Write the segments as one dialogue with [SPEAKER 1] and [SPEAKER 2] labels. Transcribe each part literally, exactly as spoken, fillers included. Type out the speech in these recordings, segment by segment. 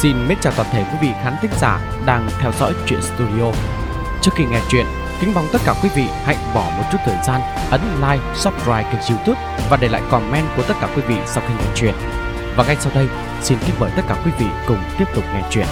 [SPEAKER 1] Xin mến chào toàn thể quý vị khán thính giả đang theo dõi Truyện Studio. Trước khi nghe chuyện, kính mong tất cả quý vị hãy bỏ một chút thời gian ấn like, subscribe kênh YouTube và để lại comment của tất cả quý vị sau khi nghe chuyện. Và ngay sau đây, xin kính mời tất cả quý vị cùng tiếp tục nghe chuyện.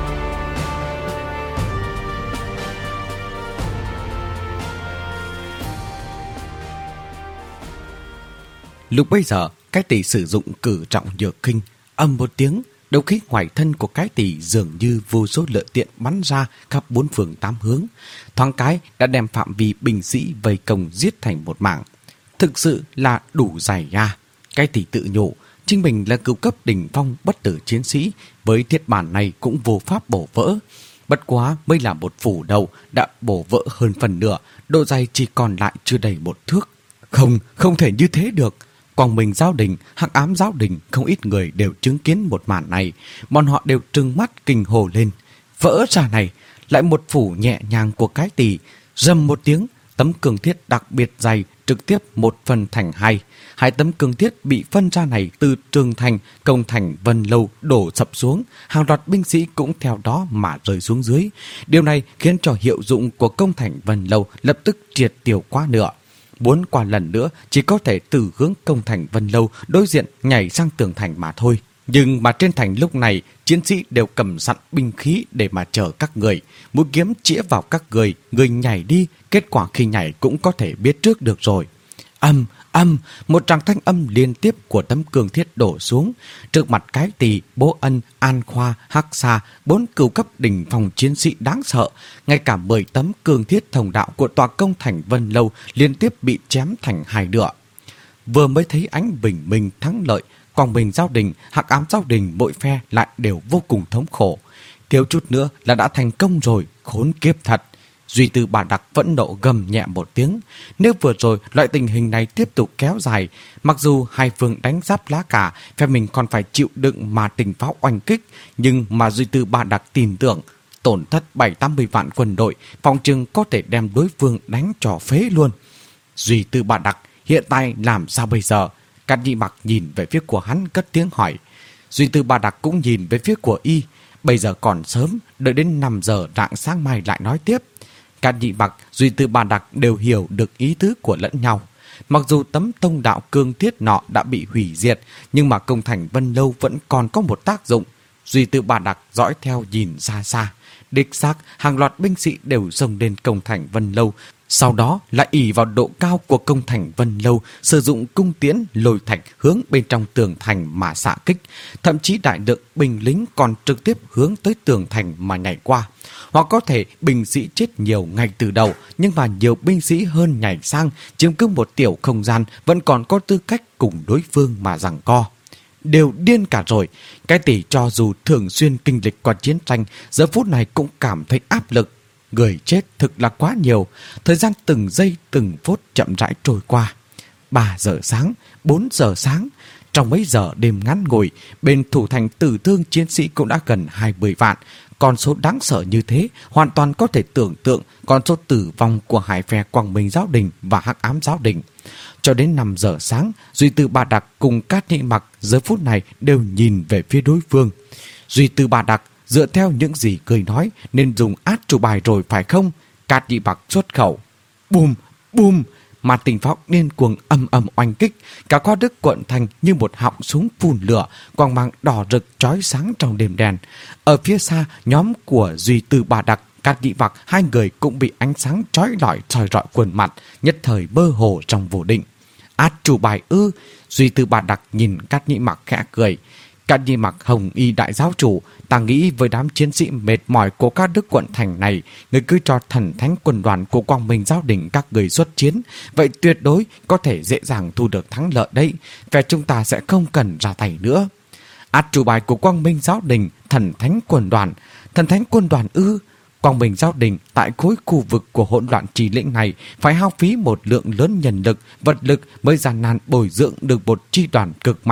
[SPEAKER 1] Lúc bấy giờ, cái tỷ sử dụng cử trọng nhược kinh, âm một tiếng, đấu khí ngoài thân của cái tỷ dường như vô số lợi tiện bắn ra khắp bốn phương tám hướng, thoáng cái đã đem phạm vi binh sĩ vây công giết thành một mảng. Thực sự là đủ dài ga. Cái tỷ tự nhủ, chính mình là cựu cấp đỉnh phong bất tử chiến sĩ, với thiết bản này cũng vô pháp bổ vỡ. Bất quá mới là một phủ đầu đã bổ vỡ hơn phần nửa, độ dày chỉ còn lại chưa đầy một thước. Không, không thể như thế được. Quang Minh Giáo Đình, Hắc Ám Giáo Đình, không ít người đều chứng kiến một màn này. Bọn họ đều trừng mắt kinh hồ lên. Vỡ ra này, lại một phủ nhẹ nhàng của cái tỷ. Rầm một tiếng, tấm cường thiết đặc biệt dày trực tiếp một phần thành hai. Hai tấm cường thiết bị phân ra này từ Trường Thành, Công Thành, Vân Lâu đổ sập xuống. Hàng loạt binh sĩ cũng theo đó mà rơi xuống dưới. Điều này khiến cho hiệu dụng của Công Thành, Vân Lâu lập tức triệt tiêu quá nửa. Muốn qua lần nữa chỉ có thể từ hướng Công Thành Vân Lâu đối diện nhảy sang tường thành mà thôi. Nhưng mà trên thành lúc này, chiến sĩ đều cầm sẵn binh khí để mà chờ các người. Mũi kiếm chĩa vào các người, người nhảy đi, kết quả khi nhảy cũng có thể biết trước được rồi. Âm, âm, một tràng thanh âm liên tiếp của tấm cương thiết đổ xuống. Trước mặt cái tỷ, Bố Ân, An Khoa, Hắc Sa, bốn cựu cấp đỉnh phòng chiến sĩ đáng sợ. Ngay cả mười tấm cương thiết thông đạo của tòa Công Thành Vân Lâu liên tiếp bị chém thành hai nửa. Vừa mới thấy ánh bình minh thắng lợi, Quang Minh Giáo Đình, Hắc Ám Giáo Đình mỗi phe lại đều vô cùng thống khổ. Thiếu chút nữa là đã thành công rồi, khốn kiếp thật. Duy Tư Bà Đặc vẫn nộ gầm nhẹ một tiếng. Nếu vừa rồi loại tình hình này tiếp tục kéo dài, mặc dù hai phương đánh giáp lá cả, phe mình còn phải chịu đựng mà tình pháo oanh kích, nhưng mà Duy Tư Bà Đặc tin tưởng tổn thất bảy tám mươi vạn quân đội, phòng trừng có thể đem đối phương đánh cho phế luôn. Duy Tư Bà Đặc hiện tại làm sao bây giờ? Cát Nhĩ Mặc nhìn về phía của hắn cất tiếng hỏi. Duy Tư Bà Đặc cũng nhìn về phía của y. Bây giờ còn sớm, đợi đến năm giờ rạng sáng mai lại nói tiếp. Cát Nhĩ Mặc, Duy Tư Bà Đặc đều hiểu được ý tứ của lẫn nhau. Mặc dù tấm tông đạo cương thiết nọ đã bị hủy diệt, nhưng mà Công Thành Vân Lâu vẫn còn có một tác dụng. Duy Tư Bà Đặc dõi theo nhìn xa xa. Đích xác, hàng loạt binh sĩ đều xông lên Công Thành Vân Lâu. Sau đó lại ỷ vào độ cao của Công Thành Vân Lâu, sử dụng cung tiễn lôi thạch hướng bên trong tường thành mà xạ kích. Thậm chí đại lượng binh lính còn trực tiếp hướng tới tường thành mà nhảy qua. Hoặc có thể binh sĩ chết nhiều ngay từ đầu, nhưng mà nhiều binh sĩ hơn nhảy sang, chiếm cứ một tiểu không gian, vẫn còn có tư cách cùng đối phương mà giằng co. Đều điên cả rồi. Cái tỷ cho dù thường xuyên kinh lịch qua chiến tranh, giờ phút này cũng cảm thấy áp lực. Người chết thực là quá nhiều. Thời gian từng giây từng phút chậm rãi trôi qua. Ba giờ sáng, bốn giờ sáng. Trong mấy giờ đêm ngắn ngủi, bên thủ thành tử thương chiến sĩ cũng đã gần hai mươi vạn. Con số đáng sợ như thế hoàn toàn có thể tưởng tượng con số tử vong của hai phe Quang Minh Giáo Đình và Hắc Ám Giáo Đình. Cho đến năm giờ sáng, Duy Tư Bà Đặc cùng Cát Nhĩ Mặc giờ phút này đều nhìn về phía đối phương. Duy Tư Bà Đặc dựa theo những gì cười nói nên dùng át chủ bài rồi phải không? Cát Nhĩ Mặc xuất khẩu. Bùm, bùm, mà tình pháo điên cuồng âm âm oanh kích. Cả Khoa Đức Quận Thành như một họng súng phun lửa, quang mang đỏ rực chói sáng trong đêm đen. Ở phía xa, nhóm của Duy Tư Bà Đặc, Cát Nhĩ Mặc, hai người cũng bị ánh sáng chói lọi soi rọi quần mặt, nhất thời mơ hồ trong vô định. Át chủ bài ư? Duy Tư Bà Đặc nhìn Cát Nhĩ Mặc khẽ cười. Cát Nhĩ Mặc Hồng Y đại giáo chủ, ta nghĩ với đám chiến sĩ mệt mỏi của các Đức Quận Thành này, người cứ cho thần thánh quân đoàn của Quang Minh Giáo Đình các người xuất chiến, vậy tuyệt đối có thể dễ dàng thu được thắng lợi đấy. Và chúng ta sẽ không cần ra tay nữa. Át chủ bài của Quang Minh Giáo Đình, thần thánh quân đoàn. Thần thánh quân đoàn ư? Quang Minh Giáo Đình tại khối khu vực của hỗn loạn trì lĩnh này phải hao phí một lượng lớn nhân lực, vật lực mới gian nan bồi dưỡng được một chi đoàn cực mạnh.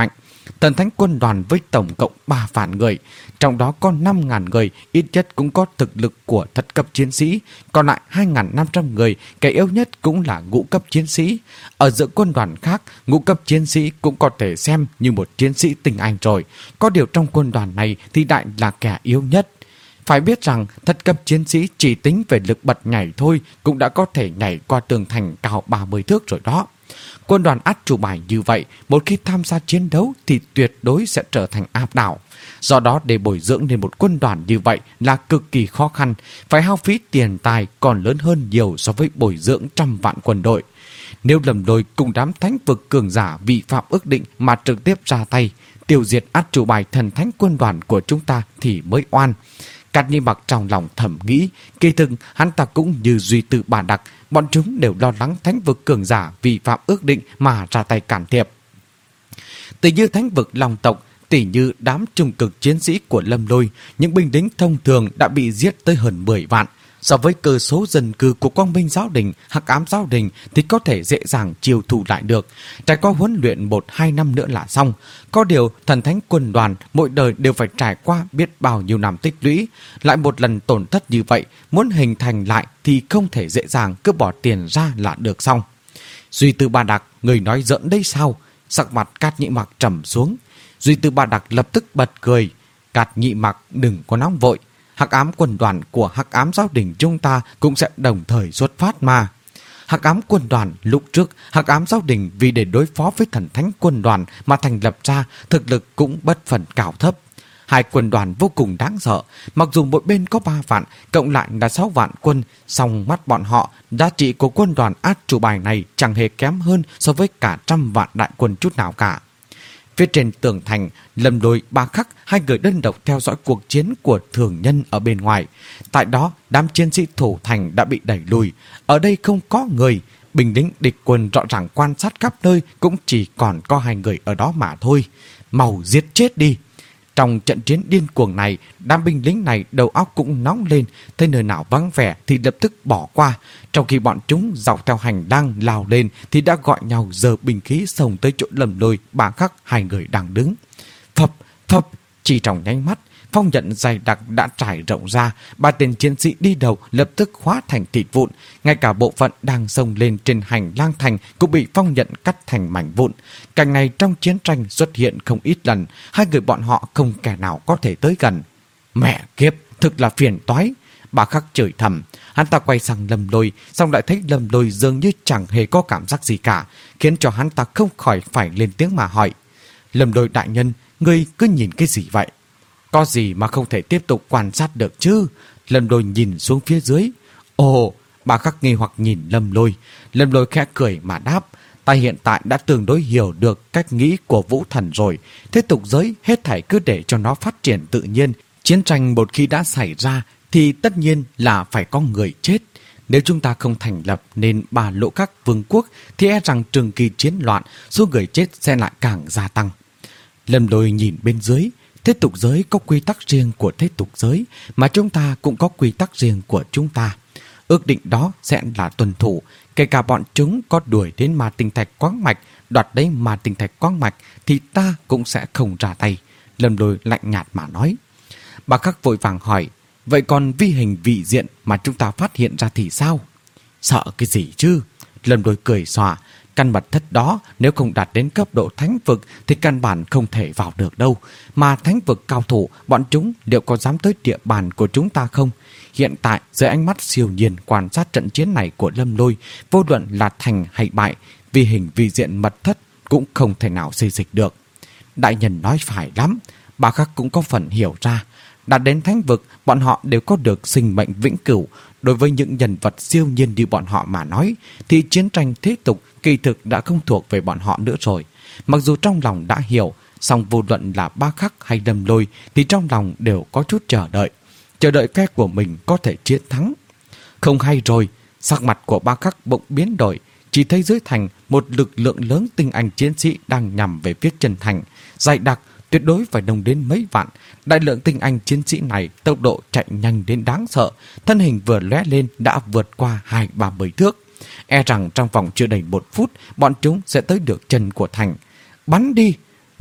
[SPEAKER 1] Thần thánh quân đoàn với tổng cộng ba vạn người, trong đó có năm ngàn người ít nhất cũng có thực lực của thất cấp chiến sĩ, còn lại hai nghìn năm trăm người, kẻ yếu nhất cũng là ngũ cấp chiến sĩ. Ở giữa quân đoàn khác, ngũ cấp chiến sĩ cũng có thể xem như một chiến sĩ tinh anh rồi, có điều trong quân đoàn này thì đại là kẻ yếu nhất. Phải biết rằng thất cấp chiến sĩ chỉ tính về lực bật nhảy thôi cũng đã có thể nhảy qua tường thành cao ba mươi thước rồi đó. Quân đoàn át chủ bài như vậy, một khi tham gia chiến đấu thì tuyệt đối sẽ trở thành áp đảo. Do đó để bồi dưỡng nên một quân đoàn như vậy là cực kỳ khó khăn, phải hao phí tiền tài còn lớn hơn nhiều so với bồi dưỡng trăm vạn quân đội. Nếu Lâm Lôi cùng đám thánh vực cường giả vi phạm ước định mà trực tiếp ra tay, tiêu diệt át chủ bài thần thánh quân đoàn của chúng ta thì mới oan. Cát Nhĩ Mặc trong lòng thầm nghĩ, kỳ thực hắn ta cũng như Duy Tư Bà Đặc, bọn chúng đều lo lắng thánh vực cường giả vi phạm ước định mà ra tay cản thiệp. Tỷ như thánh vực Long tộc, tỷ như đám trung cực chiến sĩ của Lâm Lôi, những binh lính thông thường đã bị giết tới hơn mười vạn. So với cơ số dân cư của Quang Minh Giáo Đình, Hắc Ám Giáo Đình thì có thể dễ dàng chiêu thu lại được. Trải qua huấn luyện một hai năm nữa là xong. Có điều thần thánh quân đoàn mỗi đời đều phải trải qua biết bao nhiêu năm tích lũy. Lại một lần tổn thất như vậy, muốn hình thành lại thì không thể dễ dàng cứ bỏ tiền ra là được xong. Duy Tư Bà Đặc, người nói giỡn đây sao? Sắc mặt Cát Nhĩ Mặc trầm xuống. Duy Tư Bà Đặc lập tức bật cười. Cát Nhĩ Mặc đừng có nóng vội. Hắc ám quân đoàn của Hắc ám Giáo Đình chúng ta cũng sẽ đồng thời xuất phát mà. Hắc ám quân đoàn lúc trước, Hắc ám Giáo Đình vì để đối phó với thần thánh quân đoàn mà thành lập ra, thực lực cũng bất phần cao thấp. Hai quân đoàn vô cùng đáng sợ, mặc dù mỗi bên có ba vạn, cộng lại là sáu vạn quân, song mắt bọn họ, giá trị của quân đoàn át chủ bài này chẳng hề kém hơn so với cả trăm vạn đại quân chút nào cả. Phía trên tường thành, Lâm Lôi, Ba Khắc, hai người đơn độc theo dõi cuộc chiến của thường nhân ở bên ngoài. Tại đó, đám chiến sĩ thủ thành đã bị đẩy lùi. Ở đây không có người, binh lính địch quân rõ ràng quan sát khắp nơi cũng chỉ còn có hai người ở đó mà thôi. Mau giết chết đi! Trong trận chiến điên cuồng này, đám binh lính này đầu óc cũng nóng lên, thấy nơi nào vắng vẻ thì lập tức bỏ qua. Trong khi bọn chúng dọc theo hành lang lao lên thì đã gọi nhau giơ binh khí xông tới chỗ Lâm Lôi, Ba Khắc hai người đang đứng. Phập, phập, chỉ trong nháy mắt, phong nhận dày đặc đã trải rộng ra, ba tên chiến sĩ đi đầu lập tức hóa thành thịt vụn, ngay cả bộ phận đang xông lên trên hành lang thành cũng bị phong nhận cắt thành mảnh vụn. Cảnh này trong chiến tranh xuất hiện không ít lần, hai người bọn họ không kẻ nào có thể tới gần. Mẹ kiếp, thực là phiền toái. Ba Khắc chửi thầm, hắn ta quay sang Lâm Lôi, xong lại thấy Lâm Lôi dường như chẳng hề có cảm giác gì cả, khiến cho hắn ta không khỏi phải lên tiếng mà hỏi: Lâm Lôi đại nhân, ngươi cứ nhìn cái gì vậy? Có gì mà không thể tiếp tục quan sát được chứ? Lâm Lôi nhìn xuống phía dưới. Ồ, Ba Khắc nghi hoặc nhìn Lâm Lôi. Lâm Lôi khẽ cười mà đáp: ta hiện tại đã tương đối hiểu được cách nghĩ của Vũ Thần rồi. Thế tục giới hết thảy cứ để cho nó phát triển tự nhiên. Chiến tranh một khi đã xảy ra thì tất nhiên là phải có người chết. Nếu chúng ta không thành lập nên ba lỗ các vương quốc thì e rằng trường kỳ chiến loạn, số người chết sẽ lại càng gia tăng. Lâm Lôi nhìn bên dưới. Thế tục giới có quy tắc riêng của thế tục giới, mà chúng ta cũng có quy tắc riêng của chúng ta. Ước định đó sẽ là tuân thủ, kể cả bọn chúng có đuổi đến Ma Tinh Thạch Quáng Mạch, đoạt lấy Ma Tinh Thạch Quáng Mạch thì ta cũng sẽ không ra tay. Lâm Lôi lạnh nhạt mà nói. Ba Khắc vội vàng hỏi: vậy còn vi hình vị diện mà chúng ta phát hiện ra thì sao? Sợ cái gì chứ? Lâm Lôi cười xòa. Căn mật thất đó nếu không đạt đến cấp độ thánh vực thì căn bản không thể vào được đâu. Mà thánh vực cao thủ, bọn chúng liệu có dám tới địa bàn của chúng ta không? Hiện tại dưới ánh mắt siêu nhiên quan sát trận chiến này của Lâm Lôi, vô luận là thành hay bại, vì hình vi diện mật thất cũng không thể nào xây dịch được. Đại nhân nói phải lắm. Ba Khắc cũng có phần hiểu ra. Đạt đến thánh vực, bọn họ đều có được sinh mệnh vĩnh cửu. Đối với những nhân vật siêu nhiên như bọn họ mà nói, thì chiến tranh thế tục kỳ thực đã không thuộc về bọn họ nữa rồi. Mặc dù trong lòng đã hiểu, song vô luận là Ba Khắc hay Lâm Lôi thì trong lòng đều có chút chờ đợi. Chờ đợi phe của mình có thể chiến thắng. Không hay rồi, sắc mặt của Ba Khắc bỗng biến đổi. Chỉ thấy dưới thành một lực lượng lớn tinh anh chiến sĩ đang nhằm về phía chân thành, dày đặc, tuyệt đối phải đông đến mấy vạn. Đại lượng tinh anh chiến sĩ này tốc độ chạy nhanh đến đáng sợ, thân hình vừa lóe lên đã vượt qua hai ba mươi thước. E rằng trong vòng chưa đầy một phút, bọn chúng sẽ tới được chân của thành. Bắn đi!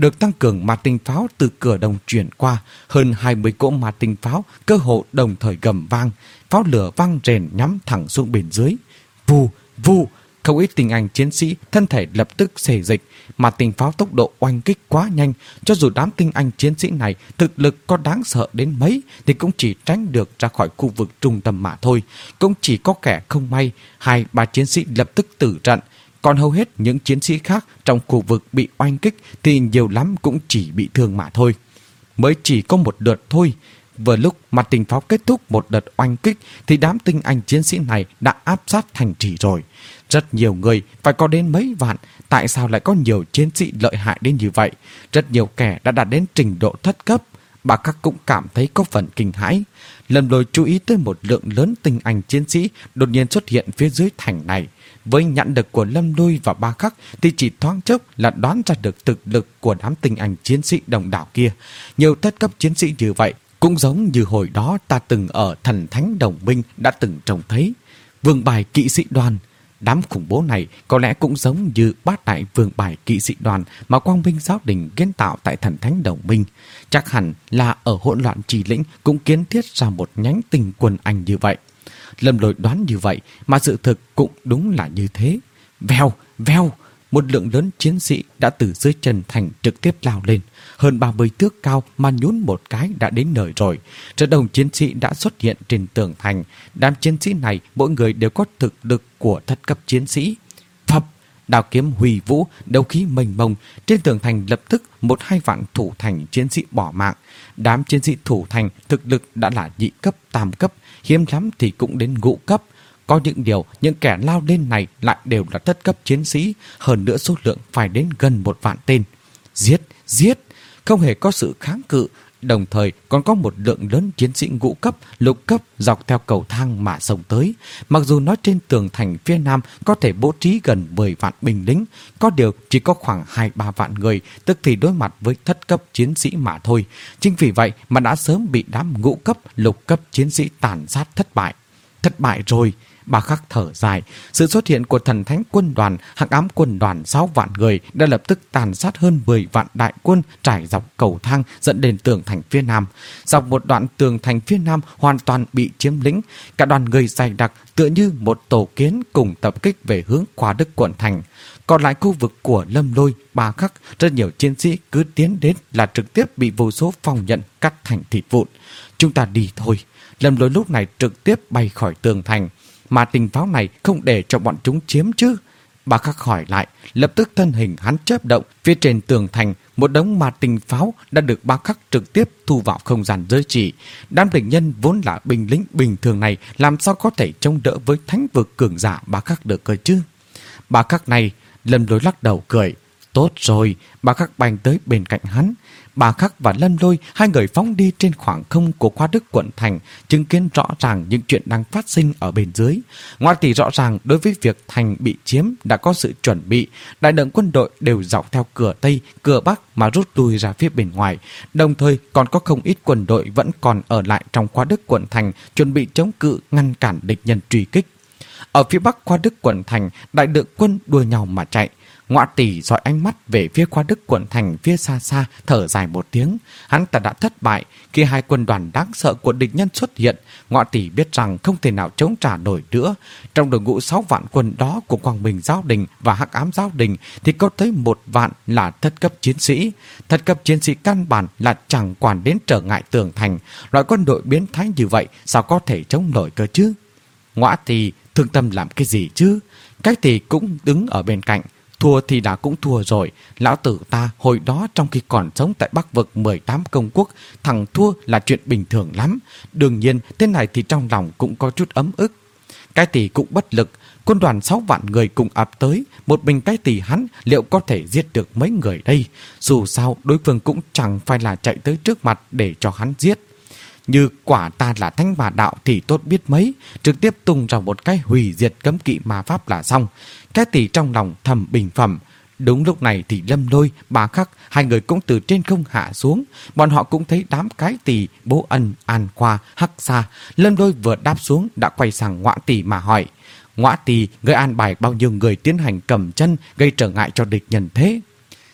[SPEAKER 1] được tăng cường ma tinh pháo từ cửa đồng chuyển qua. Hơn hai mươi cỗ ma tinh pháo cơ hồ đồng thời gầm vang, pháo lửa vang rền nhắm thẳng xuống bên dưới. Vù, vù, không ít tinh anh chiến sĩ thân thể lập tức xề dịch, mà tinh pháo tốc độ oanh kích quá nhanh, cho dù đám tinh anh chiến sĩ này thực lực có đáng sợ đến mấy thì cũng chỉ tránh được ra khỏi khu vực trung tâm mà thôi. Cũng chỉ có kẻ không may, hai ba chiến sĩ lập tức tử trận, còn hầu hết những chiến sĩ khác trong khu vực bị oanh kích thì nhiều lắm cũng chỉ bị thương mà thôi. Mới chỉ có một lượt thôi. Vừa lúc mà tinh pháo kết thúc một đợt oanh kích thì đám tinh anh chiến sĩ này đã áp sát thành trì rồi. Rất nhiều người, phải có đến mấy vạn, tại sao lại có nhiều chiến sĩ lợi hại đến như vậy? Rất nhiều kẻ đã đạt đến trình độ thất cấp. Bà Khắc cũng cảm thấy có phần kinh hãi. Lâm Lôi chú ý tới một lượng lớn tinh anh chiến sĩ đột nhiên xuất hiện phía dưới thành này. Với nhãn lực của Lâm Lôi và Bà Khắc thì chỉ thoáng chốc là đoán ra được thực lực của đám tinh anh chiến sĩ đồng đảo kia. Nhiều thất cấp chiến sĩ như vậy cũng giống như hồi đó ta từng ở Thần Thánh Đồng Minh đã từng trông thấy. Vương bài kỵ sĩ đoàn. Đám khủng bố này có lẽ cũng giống như bát đại vương bài kỵ sĩ đoàn mà Quang Minh Giáo Đình kiến tạo tại Thần Thánh Đồng Minh. Chắc hẳn là ở hỗn loạn trì lĩnh cũng kiến thiết ra một nhánh tinh quân Anh như vậy. Lâm Lôi đoán như vậy mà sự thực cũng đúng là như thế. Vèo, vèo, một lượng lớn chiến sĩ đã từ dưới chân thành trực tiếp lao lên. Hơn ba mươi thước cao mà nhún một cái đã đến nơi rồi. Rất đông chiến sĩ đã xuất hiện trên tường thành. Đám chiến sĩ này mỗi người đều có thực lực của thất cấp chiến sĩ. Phập, đao kiếm huy vũ, đấu khí mênh mông. Trên tường thành lập tức một hai vạn thủ thành chiến sĩ bỏ mạng. Đám chiến sĩ thủ thành thực lực đã là nhị cấp, tam cấp, hiếm lắm thì cũng đến ngũ cấp. Có những điều, những kẻ lao lên này lại đều là thất cấp chiến sĩ, hơn nữa số lượng phải đến gần một vạn tên. Giết, giết, không hề có sự kháng cự, đồng thời còn có một lượng lớn chiến sĩ ngũ cấp, lục cấp dọc theo cầu thang mà xông tới. Mặc dù nói trên tường thành phía nam có thể bố trí gần mười vạn binh lính, có điều chỉ có khoảng hai ba vạn người, tức thì đối mặt với thất cấp chiến sĩ mà thôi. Chính vì vậy mà đã sớm bị đám ngũ cấp, lục cấp chiến sĩ tàn sát thất bại. Thất bại rồi. Bà Khắc thở dài. Sự xuất hiện của Thần Thánh quân đoàn, Hắc Ám quân đoàn sáu vạn người đã lập tức tàn sát hơn mười vạn đại quân trải dọc cầu thang dẫn đến tường thành phía nam. Dọc một đoạn tường thành phía nam hoàn toàn bị chiếm lĩnh. Cả đoàn người dày đặc tựa như một tổ kiến cùng tập kích về hướng Khoa Đức quận thành. Còn lại khu vực của Lâm Lôi, Bà Khắc, rất nhiều chiến sĩ cứ tiến đến là trực tiếp bị vô số phong nhận cắt thành thịt vụn. Chúng ta đi thôi. Lâm Lôi lúc này trực tiếp bay khỏi tường thành. Mà tinh pháo này không để cho bọn chúng chiếm chứ? Bà Khắc hỏi lại. Lập tức thân hình hắn chớp động. Phía trên tường thành, một đống ma tinh pháo đã được Bà Khắc trực tiếp thu vào không gian giới chỉ. Đám địch nhân vốn là binh lính bình thường này làm sao có thể chống đỡ với thánh vực cường giả Bà Khắc được cơ chứ? Bà Khắc này, Lâm Lôi lắc đầu cười. Tốt rồi. Bà Khắc bay tới bên cạnh hắn. Bà Khắc và Lâm Lôi, hai người phóng đi trên khoảng không của Khoa Đức quận thành, chứng kiến rõ ràng những chuyện đang phát sinh ở bên dưới. Ngoại tỷ rõ ràng đối với việc thành bị chiếm đã có sự chuẩn bị. Đại lượng quân đội đều dọc theo cửa Tây, cửa Bắc mà rút lui ra phía bên ngoài. Đồng thời còn có không ít quân đội vẫn còn ở lại trong Khoa Đức quận thành, chuẩn bị chống cự ngăn cản địch nhân truy kích. Ở phía Bắc Khoa Đức quận thành, đại lượng quân đua nhau mà chạy. Ngoại tỷ dõi ánh mắt về phía Khoa Đức quận thành phía xa xa, thở dài một tiếng. Hắn ta đã thất bại. Khi hai quân đoàn đáng sợ của địch nhân xuất hiện, Ngoại tỷ biết rằng không thể nào chống trả nổi nữa. Trong đội ngũ sáu vạn quân đó của Quang Minh Giáo Đình và Hắc Ám Giáo Đình thì có tới một vạn là thất cấp chiến sĩ. Thất cấp chiến sĩ căn bản là chẳng quản đến trở ngại tường thành. Loại quân đội biến thái như vậy sao có thể chống nổi cơ chứ? Ngoại tỷ thương tâm làm cái gì chứ? Cái tỷ cũng đứng ở bên cạnh. Thua thì đã cũng thua rồi. Lão tử ta hồi đó trong khi còn sống tại Bắc vực mười tám công quốc, thằng thua là chuyện bình thường lắm. Đương nhiên thế này thì trong lòng cũng có chút ấm ức. Cái tỷ cũng bất lực. Quân đoàn sáu vạn người cùng ập tới. Một mình cái tỷ hắn liệu có thể giết được mấy người đây? Dù sao đối phương cũng chẳng phải là chạy tới trước mặt để cho hắn giết. Như quả ta là thánh bà đạo thì tốt biết mấy, trực tiếp tung ra một cái hủy diệt cấm kỵ ma pháp là xong. Cái tỷ trong lòng thầm bình phẩm. Đúng lúc này thì Lâm Lôi, Bà Khắc, hai người cũng từ trên không hạ xuống. Bọn họ cũng thấy đám cái tỷ, Bố Ân, An Khoa, Hắc Sa. Lâm Lôi vừa đáp xuống đã quay sang Ngoại tỷ mà hỏi. Ngoại tỷ, người an bài bao nhiêu người tiến hành cầm chân gây trở ngại cho địch nhân thế?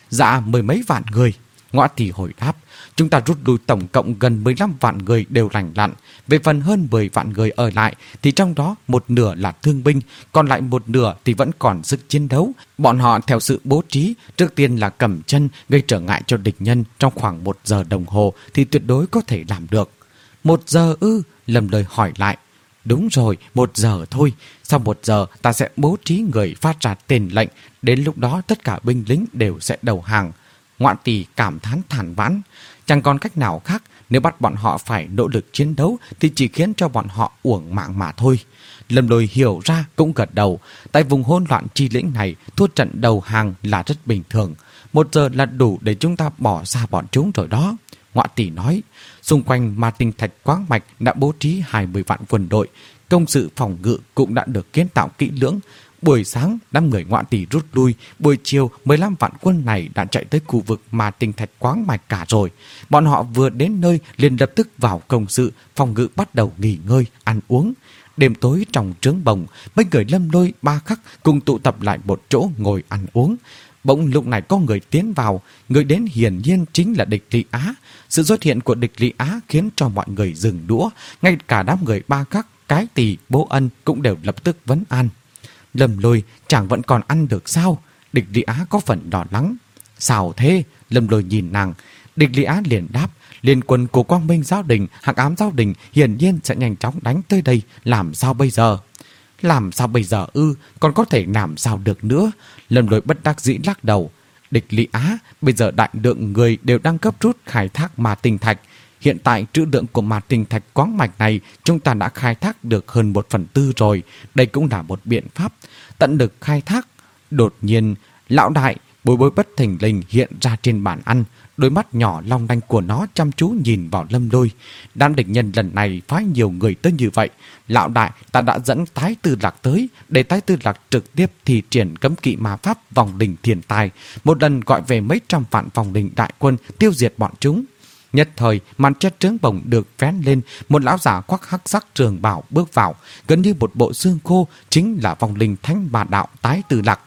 [SPEAKER 1] Dạ mười mấy vạn người. Ngõa Tỳ hồi đáp. Chúng ta rút lui tổng cộng gần mười lăm vạn người đều lành lặn. Về phần hơn mười vạn người ở lại thì trong đó một nửa là thương binh, còn lại một nửa thì vẫn còn sức chiến đấu. Bọn họ theo sự bố trí, trước tiên là cầm chân gây trở ngại cho địch nhân trong khoảng một giờ đồng hồ thì tuyệt đối có thể làm được. Một giờ ư? Lâm Lôi hỏi lại. Đúng rồi, một giờ thôi. Sau một giờ ta sẽ bố trí người phát ra tên lệnh. Đến lúc đó tất cả binh lính đều sẽ đầu hàng. Ngọa Tỳ cảm thán than vãn. Chẳng còn cách nào khác, nếu bắt bọn họ phải nỗ lực chiến đấu thì chỉ khiến cho bọn họ uổng mạng mà thôi. Lâm Lôi hiểu ra cũng gật đầu. Tại vùng hỗn loạn chi lĩnh này, thua trận đầu hàng là rất bình thường. Một giờ là đủ để chúng ta bỏ xa bọn chúng rồi đó. Ngọa Tỳ nói. Xung quanh Ma Tinh Thạch Quáng Mạch đã bố trí hai mươi vạn quân đội. Công sự phòng ngự cũng đã được kiến tạo kỹ lưỡng. Buổi sáng, đám người Ngọa Tỳ rút lui. Buổi chiều, mười lăm vạn quân này đã chạy tới khu vực Ma Tinh Thạch Quáng Mạch cả rồi. Bọn họ vừa đến nơi liền lập tức vào công sự, phòng ngự bắt đầu nghỉ ngơi, ăn uống. Đêm tối trong trướng bồng, mấy người Lâm Lôi ba khắc cùng tụ tập lại một chỗ ngồi ăn uống. Bỗng lúc này có người tiến vào, người đến hiển nhiên chính là Địch Lý Á. Sự xuất hiện của Địch Lý Á khiến cho mọi người dừng đũa, ngay cả đám người ba khắc, Cái Tỳ, Bố Ân cũng đều lập tức vấn an. Lâm Lôi chẳng vẫn còn ăn được sao? Địch Lý Á có phần đỏ lắng. Sao thế? Lâm Lôi nhìn nàng. Địch Lý Á liền đáp. Liên quân của Quang Minh Giáo Đình, Hắc Ám Giáo Đình hiển nhiên sẽ nhanh chóng đánh tới đây. Làm sao bây giờ? Làm sao bây giờ ư? Còn có thể làm sao được nữa? Lâm Lôi bất đắc dĩ lắc đầu. Địch Lý Á, bây giờ đại lượng người đều đang cấp rút khai thác Ma Tinh Thạch. Hiện tại trữ lượng của Ma Tinh Thạch Quáng Mạch này chúng ta đã khai thác được hơn một phần tư rồi. Đây cũng là một biện pháp tận lực khai thác. Đột nhiên, lão đại Bối Bối bất thình lình hiện ra trên bàn ăn. Đôi mắt nhỏ long lanh của nó chăm chú nhìn vào Lâm Lôi. Đám địch nhân lần này phái nhiều người tới như vậy. Lão đại, ta đã dẫn Tái Tư Lạc tới, để Tái Tư Lạc trực tiếp thi triển cấm kỵ ma pháp vòng đình thiên tài. Một lần gọi về mấy trăm vạn vòng đình đại quân tiêu diệt bọn chúng. Nhất thời, màn che trướng bồng được vén lên, một lão giả khoác hắc sắc trường bào bước vào, gần như một bộ xương khô, chính là vòng linh thánh bà đạo Tái Tư Lạc.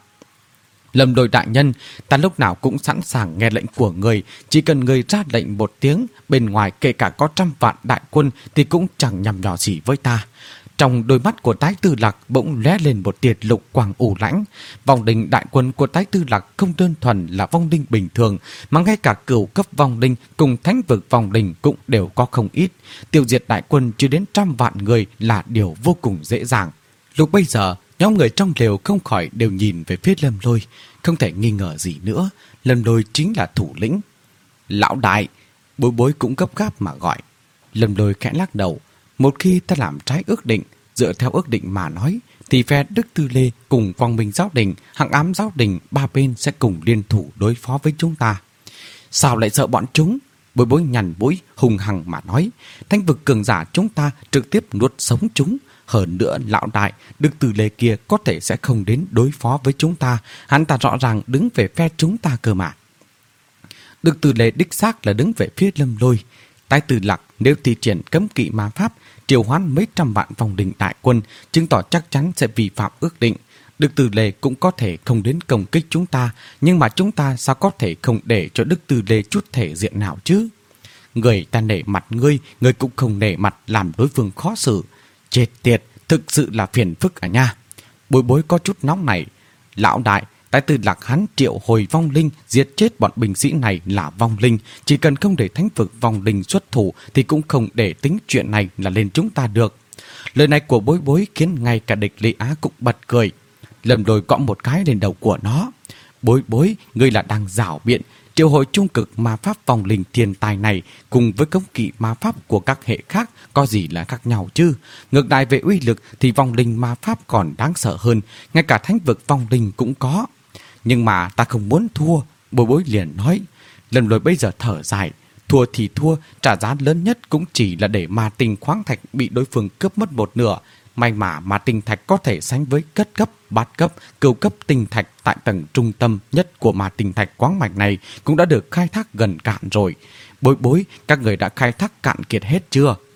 [SPEAKER 1] Lâm Lôi đại nhân, ta lúc nào cũng sẵn sàng nghe lệnh của người, chỉ cần người ra lệnh một tiếng, bên ngoài kể cả có trăm vạn đại quân thì cũng chẳng nhằm nhỏ gì với ta. Trong đôi mắt của Tái Tư Lạc bỗng lóe lên một tia lục quang u lãnh. Vong linh đại quân của Tái Tư Lạc không đơn thuần là vong linh bình thường, mà ngay cả cửu cấp vong linh cùng thánh vực vong linh cũng đều có không ít. Tiêu diệt đại quân chưa đến trăm vạn người là điều vô cùng dễ dàng. Lúc bây giờ, nhóm người trong lều không khỏi đều nhìn về phía Lâm Lôi. Không thể nghi ngờ gì nữa, Lâm Lôi chính là thủ lĩnh. Lão đại, Bối Bối cũng gấp gáp mà gọi. Lâm Lôi khẽ lắc đầu. Một khi ta làm trái ước định, dựa theo ước định mà nói, thì phe Đức Tư Lê cùng Quang Minh Giáo Đình, Hắc Ám Giáo Đình ba bên sẽ cùng liên thủ đối phó với chúng ta. Sao lại sợ bọn chúng? Bối Bối nhằn mũi hùng hằng mà nói. Thánh vực cường giả chúng ta trực tiếp nuốt sống chúng. Hơn nữa lão đại, Đức Tư Lê kia có thể sẽ không đến đối phó với chúng ta. Hắn ta rõ ràng đứng về phe chúng ta cơ mà. Đức Tư Lê đích xác là đứng về phía Lâm Lôi. Tái Tư Lạc nếu thi triển cấm kỵ ma pháp, triệu hoán mấy trăm vạn vòng đình đại quân, chứng tỏ chắc chắn sẽ vi phạm ước định. Đức Tư Lê cũng có thể không đến công kích chúng ta, nhưng mà chúng ta sao có thể không để cho Đức Tư Lê chút thể diện nào chứ? Người ta nể mặt ngươi, ngươi cũng không nể mặt, làm đối phương khó xử. Chết tiệt, thực sự là phiền phức à nha. Bối Bối có chút nóng này. Lão đại, Tái Tư Lạc hắn triệu hồi vong linh, giết chết bọn binh sĩ này là vong linh. Chỉ cần không để thánh vực vong linh xuất thủ thì cũng không để tính chuyện này là lên chúng ta được. Lời này của Bối Bối khiến ngay cả Địch Lý Á cũng bật cười. Lâm Lôi gõ một cái lên đầu của nó. Bối Bối, ngươi là đang giảo biện. Triệu hồi trung cực ma pháp vong linh thiên tài này cùng với cấm kỵ ma pháp của các hệ khác có gì là khác nhau chứ? Ngược lại về uy lực thì vong linh ma pháp còn đáng sợ hơn, ngay cả thánh vực vong linh cũng có. Nhưng mà ta không muốn thua, Bối Bối liền nói. Lâm Lôi bây giờ thở dài. Thua thì thua, trả giá lớn nhất cũng chỉ là để ma tinh khoáng thạch bị đối phương cướp mất một nửa. May mà ma tinh thạch có thể sánh với cất cấp, bát cấp, cửu cấp tinh thạch tại tầng trung tâm nhất của ma tinh thạch quáng mạch này cũng đã được khai thác gần cạn rồi. Bối Bối, các người đã khai thác cạn kiệt hết chưa?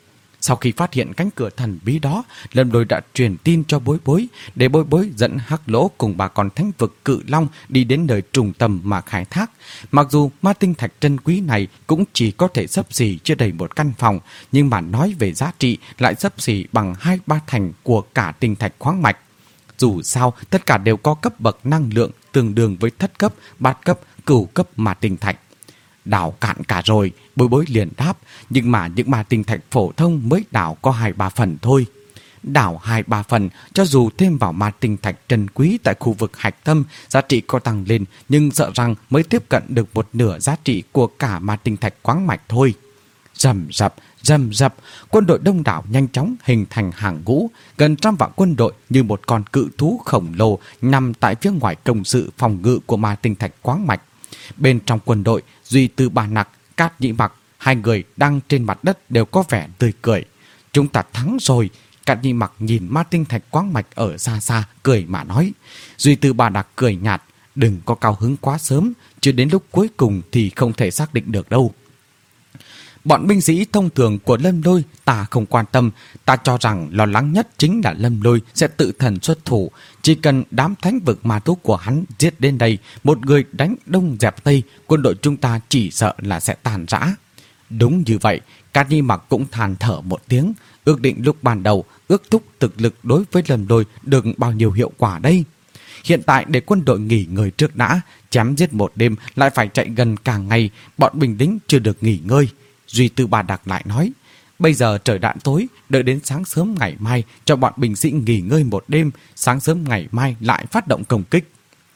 [SPEAKER 1] Sau khi phát hiện cánh cửa thần bí đó, Lâm Lôi đã truyền tin cho Bối Bối, để Bối Bối dẫn Hắc Lỗ cùng bà con thánh vực Cự Long đi đến nơi trùng tầm mà khai thác. Mặc dù ma tinh thạch trân quý này cũng chỉ có thể xấp xỉ chưa đầy một căn phòng, nhưng mà nói về giá trị lại xấp xỉ bằng hai ba thành của cả tinh thạch khoáng mạch. Dù sao, tất cả đều có cấp bậc năng lượng tương đương với thất cấp, bát cấp, cửu cấp ma tinh thạch. Đào cạn cả rồi, Bối Bối liền đáp, nhưng mà những ma tinh thạch phổ thông mới đào có hai ba phần thôi. Đào hai ba phần, cho dù thêm vào ma tinh thạch trân quý tại khu vực hạch tâm, giá trị có tăng lên, nhưng sợ rằng mới tiếp cận được một nửa giá trị của cả ma tinh thạch khoáng mạch thôi. Rầm rập, rầm rập, quân đội đông đảo nhanh chóng hình thành hàng ngũ, gần trăm vạn quân đội như một con cự thú khổng lồ nằm tại phía ngoài công sự phòng ngự của ma tinh thạch khoáng mạch. Bên trong quân đội, Duy Tư Bà Nặc, Cát Nhĩ Mặc, hai người đang trên mặt đất đều có vẻ tươi cười. Chúng ta thắng rồi. Cát Nhĩ Mặc nhìn ma tinh thạch khoáng mạch ở xa xa, cười mà nói. Duy Tư Bà Nặc cười nhạt, đừng có cao hứng quá sớm, chứ đến lúc cuối cùng thì không thể xác định được đâu. Bọn binh sĩ thông thường của Lâm Lôi ta không quan tâm, ta cho rằng lo lắng nhất chính là Lâm Lôi sẽ tự thần xuất thủ. Chỉ cần đám thánh vực ma thú của hắn giết đến đây, một người đánh đông dẹp tây, quân đội chúng ta chỉ sợ là sẽ tàn rã. Đúng như vậy, Cát Nhĩ Mặc cũng than thở một tiếng, ước định lúc ban đầu, ước thúc thực lực đối với Lâm Lôi được bao nhiêu hiệu quả đây. Hiện tại để quân đội nghỉ ngơi trước đã, chém giết một đêm lại phải chạy gần cả ngày, bọn binh lính chưa được nghỉ ngơi. Duy Tư Bà Nặc lại nói, bây giờ trời đã tối, đợi đến sáng sớm ngày mai cho bọn binh sĩ nghỉ ngơi một đêm, sáng sớm ngày mai lại phát động công kích.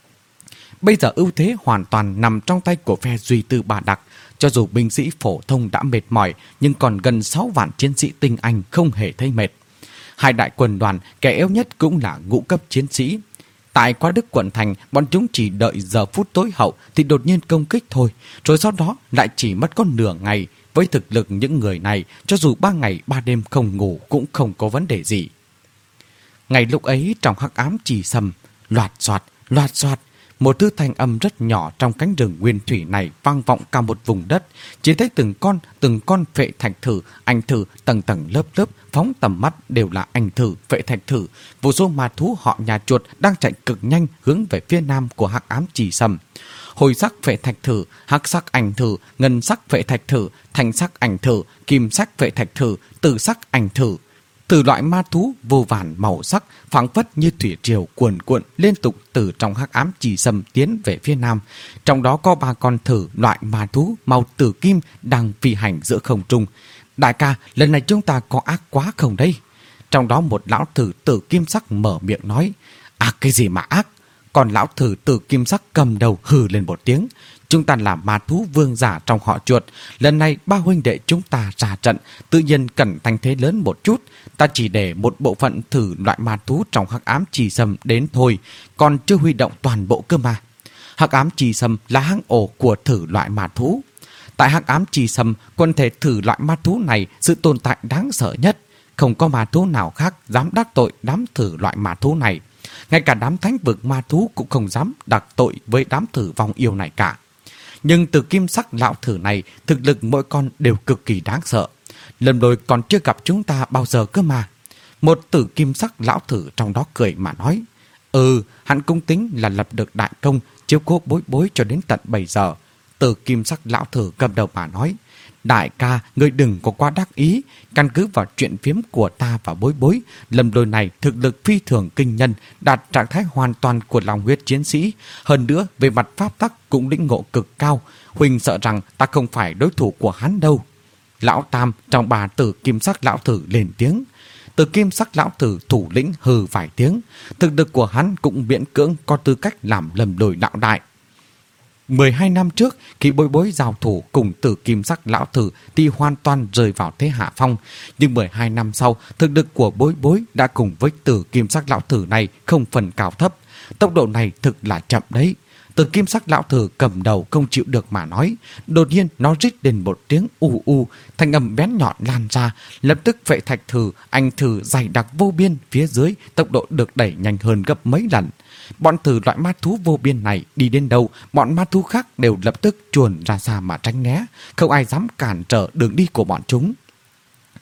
[SPEAKER 1] Bây giờ ưu thế hoàn toàn nằm trong tay của phe Duy Tư Bà Nặc. Cho dù binh sĩ phổ thông đã mệt mỏi, nhưng còn gần sáu vạn chiến sĩ tinh anh không hề thấy mệt. Hai đại quân đoàn, kẻ yếu nhất cũng là ngũ cấp chiến sĩ. Tại Quá Đức quận thành, bọn chúng chỉ đợi giờ phút tối hậu thì đột nhiên công kích thôi, rồi sau đó lại chỉ mất có nửa ngày. Với thực lực những người này, cho dù ba ngày ba đêm không ngủ cũng không có vấn đề gì. Ngày lúc ấy trong hắc ám trì sầm, loạt xoạt, loạt xoạt, một thứ thanh âm rất nhỏ trong cánh rừng nguyên thủy này vang vọng cả một vùng đất. Chỉ thấy từng con, từng con phệ thạch thử, anh thử, tầng tầng lớp lớp, phóng tầm mắt đều là anh thử, phệ thạch thử. Vô số ma thú họ nhà chuột đang chạy cực nhanh hướng về phía nam của hắc ám trì sầm. Hồi sắc phệ thạch thử, hắc sắc ảnh thử, ngân sắc phệ thạch thử, thanh sắc ảnh thử, kim sắc phệ thạch thử, tử sắc ảnh thử. Từ loại ma thú vô vàn màu sắc, phảng phất như thủy triều cuồn cuộn liên tục từ trong hắc ám trì sầm tiến về phía nam. Trong đó có ba con thử loại ma thú màu tử kim đang phi hành giữa không trung. Đại ca, lần này chúng ta có ác quá không đây? Trong đó một lão thử tử kim sắc mở miệng nói, ác cái gì mà ác? Còn lão thử tử kim sắc cầm đầu hừ lên một tiếng. Chúng ta là ma thú vương giả trong họ chuột. Lần này ba huynh đệ chúng ta ra trận, tự nhiên cần thanh thế lớn một chút. Ta chỉ để một bộ phận thử loại ma thú trong hắc ám trì sầm đến thôi, còn chưa huy động toàn bộ cơ mà. Hắc ám trì sầm là hang ổ của thử loại ma thú. Tại hắc ám trì sầm, quân thể thử loại ma thú này sự tồn tại đáng sợ nhất. Không có ma thú nào khác dám đắc tội đám thử loại ma thú này. Ngay cả đám thánh vực ma thú cũng không dám đặc tội với đám thử vong yêu này cả. Nhưng từ kim sắc lão thử này, thực lực mỗi con đều cực kỳ đáng sợ. Lâm Lôi còn chưa gặp chúng ta bao giờ cơ mà. Một tử kim sắc lão thử trong đó cười mà nói, ừ, hắn cũng tính là lập được đại công, chiếu cố Bối Bối cho đến tận bây giờ. Tử kim sắc lão thử cầm đầu mà nói, đại ca, ngươi đừng có quá đắc ý. Căn cứ vào chuyện phiếm của ta và Bối Bối, Lâm Lôi này thực lực phi thường kinh nhân, đạt trạng thái hoàn toàn của lòng huyết chiến sĩ. Hơn nữa, về mặt pháp tắc cũng lĩnh ngộ cực cao. Huỳnh sợ rằng ta không phải đối thủ của hắn đâu. Lão Tam trong bà tử kim sắc lão thử lên tiếng. Tử kim sắc lão thử thủ lĩnh hừ vài tiếng. Thực lực của hắn cũng miễn cưỡng có tư cách làm Lâm Lôi lão đại. mười hai năm trước, khi Bối Bối giao thủ cùng tử kim sắc lão thử thì hoàn toàn rơi vào thế hạ phong. Nhưng mười hai năm sau, thực lực của Bối Bối đã cùng với tử kim sắc lão thử này không phần cao thấp. Tốc độ này thực là chậm đấy. Tử kim sắc lão thử cầm đầu không chịu được mà nói. Đột nhiên nó rít lên một tiếng u u, thanh âm bén nhọn lan ra. Lập tức phệ thạch thử, anh thử dày đặc vô biên phía dưới, tốc độ được đẩy nhanh hơn gấp mấy lần. Bọn thử loại ma thú vô biên này đi đến đâu, bọn ma thú khác đều lập tức chuồn ra xa mà tránh né, không ai dám cản trở đường đi của bọn chúng.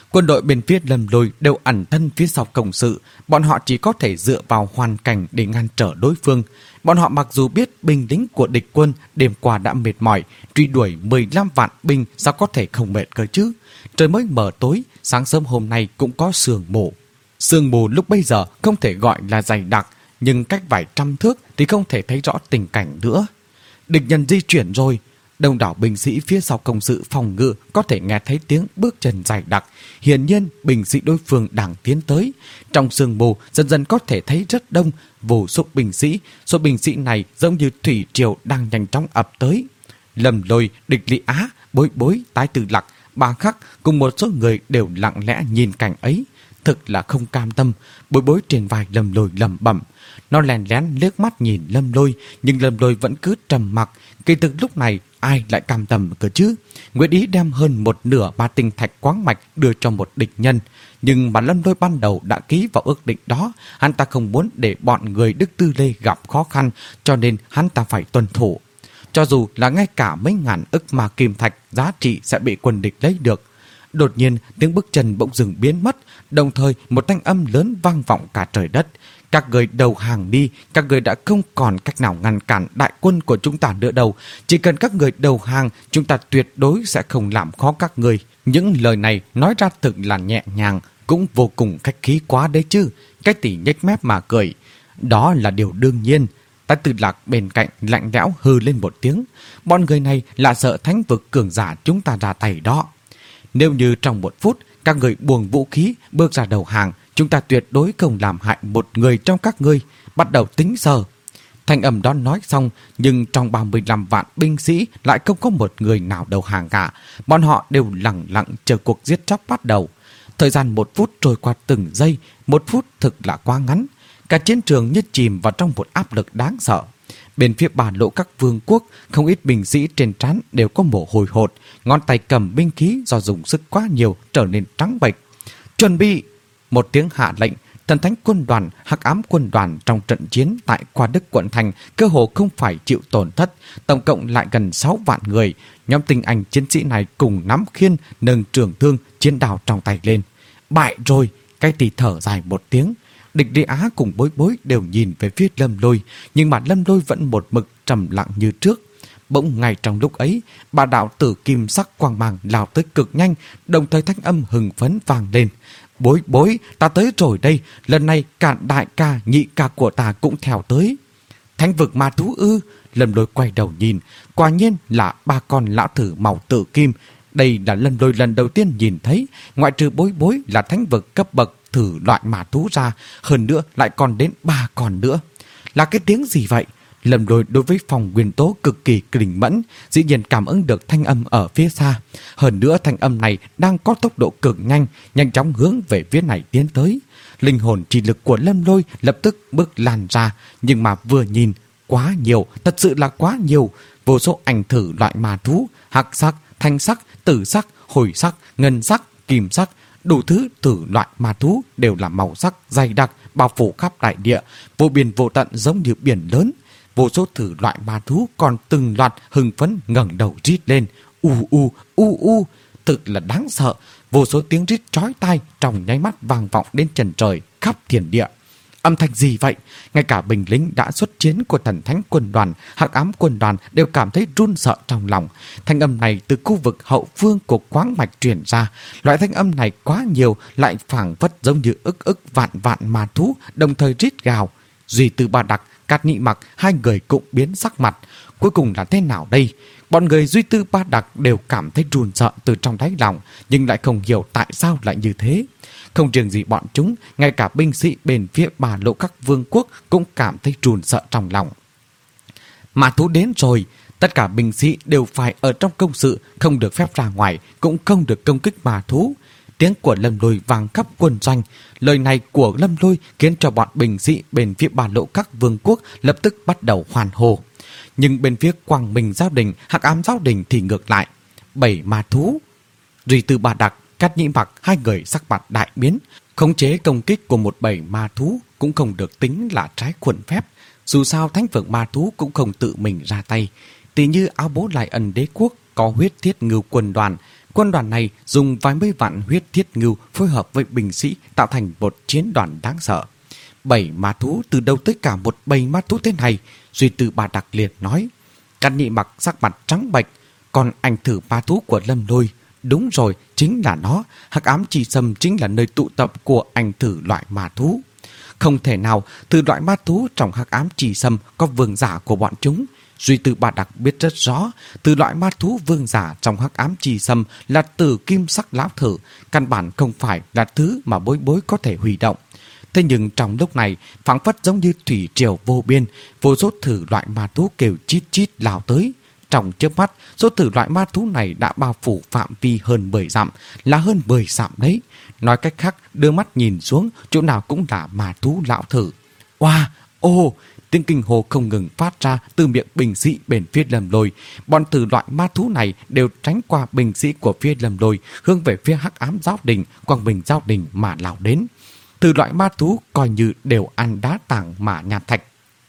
[SPEAKER 1] Quân đội bên phía Lâm Lôi đều ẩn thân phía sau công sự, bọn họ chỉ có thể dựa vào hoàn cảnh để ngăn trở đối phương. Bọn họ mặc dù biết binh lính của địch quân đêm qua đã mệt mỏi, truy đuổi mười lăm vạn binh sao có thể không mệt cơ chứ. Trời mới mờ tối, sáng sớm hôm nay cũng có sương mù. Sương mù lúc bây giờ không thể gọi là dày đặc, nhưng cách vài trăm thước thì không thể thấy rõ tình cảnh nữa. Địch nhân di chuyển rồi. Đông đảo binh sĩ phía sau công sự phòng ngự có thể nghe thấy tiếng bước chân dày đặc. Hiển nhiên binh sĩ đối phương đang tiến tới. Trong sương mù dần dần có thể thấy rất đông vô số binh sĩ. Số binh sĩ này giống như thủy triều đang nhanh chóng ập tới. Lâm Lôi, Địch Lý Á, Bối Bối, Tái Tử Lạc, Ba Khắc cùng một số người đều lặng lẽ nhìn cảnh ấy. Thực là không cam tâm. Bối Bối trên vai Lâm Lôi lẩm bẩm. Nó lén lén liếc mắt nhìn Lâm Lôi, nhưng Lâm Lôi vẫn cứ trầm mặc. Kỳ thực lúc này ai lại cam tâm cơ chứ? Nguyệt Ý đem hơn một nửa ba tinh thạch quáng mạch đưa cho một địch nhân, nhưng mà Lâm Lôi ban đầu đã ký vào ước định đó. Hắn ta không muốn để bọn người Đức Tư Lê gặp khó khăn, cho nên hắn ta phải tuân thủ. Cho dù là ngay cả mấy ngàn ức ma kim thạch giá trị sẽ bị quân địch lấy được. Đột nhiên tiếng bước chân bỗng dừng biến mất, đồng thời một thanh âm lớn vang vọng cả trời đất. Các người đầu hàng đi, các người đã không còn cách nào ngăn cản đại quân của chúng ta nữa đâu. Chỉ cần các người đầu hàng, chúng ta tuyệt đối sẽ không làm khó các người. Những lời này nói ra thực là nhẹ nhàng, cũng vô cùng khách khí quá đấy chứ. Cái tỷ nhếch mép mà cười. Đó là điều đương nhiên. Tái Tử Lạc bên cạnh lạnh lẽo hừ lên một tiếng. Bọn người này là sợ thánh vực cường giả chúng ta ra tay đó. Nếu như trong một phút các người buông vũ khí bước ra đầu hàng, chúng ta tuyệt đối không làm hại một người trong các ngươi. Bắt đầu tính giờ. Thanh âm đó nói xong, nhưng trong ba mươi lăm vạn binh sĩ lại không có một người nào đầu hàng cả. Bọn họ đều lặng lặng chờ cuộc giết chóc bắt đầu. Thời gian một phút trôi qua từng giây, một phút thực là quá ngắn. Cả chiến trường như chìm vào trong một áp lực đáng sợ. Bên phía Ba Lộ các vương quốc, không ít binh sĩ trên trán đều có mồ hôi hột, ngón tay cầm binh khí do dùng sức quá nhiều trở nên trắng bệch. Chuẩn bị! Một tiếng hạ lệnh, Thần Thánh quân đoàn, Hắc Ám quân đoàn trong trận chiến tại Qua Đức quận thành cơ hồ không phải chịu tổn thất, tổng cộng lại gần sáu vạn người. Nhóm tinh anh chiến sĩ này cùng nắm khiên, nâng trường thương, chiến đao trong tay lên. Bại rồi! Cái tỳ thở dài một tiếng. Địch Lý Á cùng Bối Bối đều nhìn về phía Lâm Lôi, nhưng mà Lâm Lôi vẫn một mực trầm lặng như trước. Bỗng ngay trong lúc ấy, bà đạo tử kim sắc quang mang lao tới cực nhanh, đồng thời thanh âm hừng phấn vang lên. Bối Bối, ta tới rồi đây, lần này cả đại ca, nhị ca của ta cũng theo tới. Thánh vực ma thú ư? Lâm Lôi quay đầu nhìn, quả nhiên là ba con lão thử màu tử kim. Đây là Lâm Lôi lần đầu tiên nhìn thấy, ngoại trừ Bối Bối là thánh vực cấp bậc thử loại ma thú ra, hơn nữa lại còn đến ba con nữa. Là cái tiếng gì vậy? Lâm Lôi đối với phòng nguyên tố cực kỳ linh mẫn, dĩ nhiên cảm ứng được thanh âm ở phía xa. Hơn nữa thanh âm này đang có tốc độ cực nhanh, nhanh chóng hướng về phía này tiến tới. Linh hồn trì lực của Lâm Lôi lập tức bước lan ra, nhưng mà vừa nhìn, quá nhiều, thật sự là quá nhiều. Vô số ảnh thử loại ma thú, hắc sắc, thanh sắc, tử sắc, hồi sắc, ngân sắc, kim sắc, đủ thứ thử loại ma thú đều là màu sắc dày đặc bao phủ khắp đại địa, vô biên vô tận giống như biển lớn. Vô số thử loại ma thú còn từng loạt hưng phấn ngẩng đầu rít lên, u u u u, thực là đáng sợ. Vô số tiếng rít chói tai trong nháy mắt vang vọng đến trần trời khắp thiên địa. Âm thanh gì vậy? Ngay cả binh lính đã xuất chiến của Thần Thánh quân đoàn, Hắc Ám quân đoàn đều cảm thấy run sợ trong lòng. Thanh âm này từ khu vực hậu phương của quáng mạch truyền ra. Loại thanh âm này quá nhiều, lại phảng phất giống như ức ức vạn vạn ma thú đồng thời rít gào. Duy Tư Ba Đặc, Cát Nhị Mặc, hai người cũng biến sắc mặt. Cuối cùng là thế nào đây? Bọn người Duy Tư Ba Đặc đều cảm thấy run sợ từ trong đáy lòng, nhưng lại không hiểu tại sao lại như thế. Không riêng gì bọn chúng, ngay cả binh sĩ bên phía Ba Lộ các vương quốc cũng cảm thấy run sợ trong lòng. Ma thú đến rồi, tất cả binh sĩ đều phải ở trong công sự, không được phép ra ngoài, cũng không được công kích ma thú. Tiếng của Lâm Lôi vang khắp quân doanh. Lời này của Lâm Lôi khiến cho bọn binh sĩ bên phía Ba Lộ các vương quốc lập tức bắt đầu hoan hô. Nhưng bên phía Quang Minh Giáo Đình, Hắc Ám Giáo Đình thì ngược lại. Bảy ma thú. Duy Tư Ba Đặc, Cát Nhị Mặc, hai người sắc mặt đại biến. Khống chế công kích của một bảy ma thú cũng không được tính là trái khuẩn phép. Dù sao thánh vực ma thú cũng không tự mình ra tay. Tỷ như Áo Bố Lại Ân Đế Quốc có huyết thiết ngưu quân đoàn, Quân đoàn này dùng vài mươi vạn huyết thiết ngưu phối hợp với binh sĩ tạo thành một chiến đoàn đáng sợ. Bảy ma thú từ đâu tới cả một bầy ma thú thế này? Duy Tư Bà Đặc liệt nói. Cát Nhị Mặc sắc mặt trắng bệch. Còn ảnh thử ma thú của Lâm Lôi, đúng rồi, chính là nó. Hắc ám chi sâm chính là nơi tụ tập của ảnh thử loại ma thú. Không thể nào từ loại ma thú trong hắc ám chi sâm có vương giả của bọn chúng. Duy Tư Bà Đặc biết rất rõ, từ loại ma thú vương giả trong hắc ám chi sâm là Tử Kim Sắc Lão Thử, căn bản không phải là thứ mà Bối Bối có thể huy động. Thế nhưng trong lúc này, phảng phất giống như thủy triều vô biên, vô số thử loại ma thú kêu chít chít lao tới. Trong chớp mắt, số thử loại ma thú này đã bao phủ phạm vi hơn mười dặm, là hơn mười dặm đấy. Nói cách khác, đưa mắt nhìn xuống, chỗ nào cũng là ma thú lão thử. Oa, ô, tiếng kinh hồ không ngừng phát ra từ miệng binh sĩ bên phía Lâm Lôi. Bọn thử loại ma thú này đều tránh qua binh sĩ của phía Lâm Lôi, hướng về phía hắc ám giáo đình, quang bình giáo đình mà lao đến. Từ loại ma thú coi như đều ăn đá tảng mà nhạt thạch.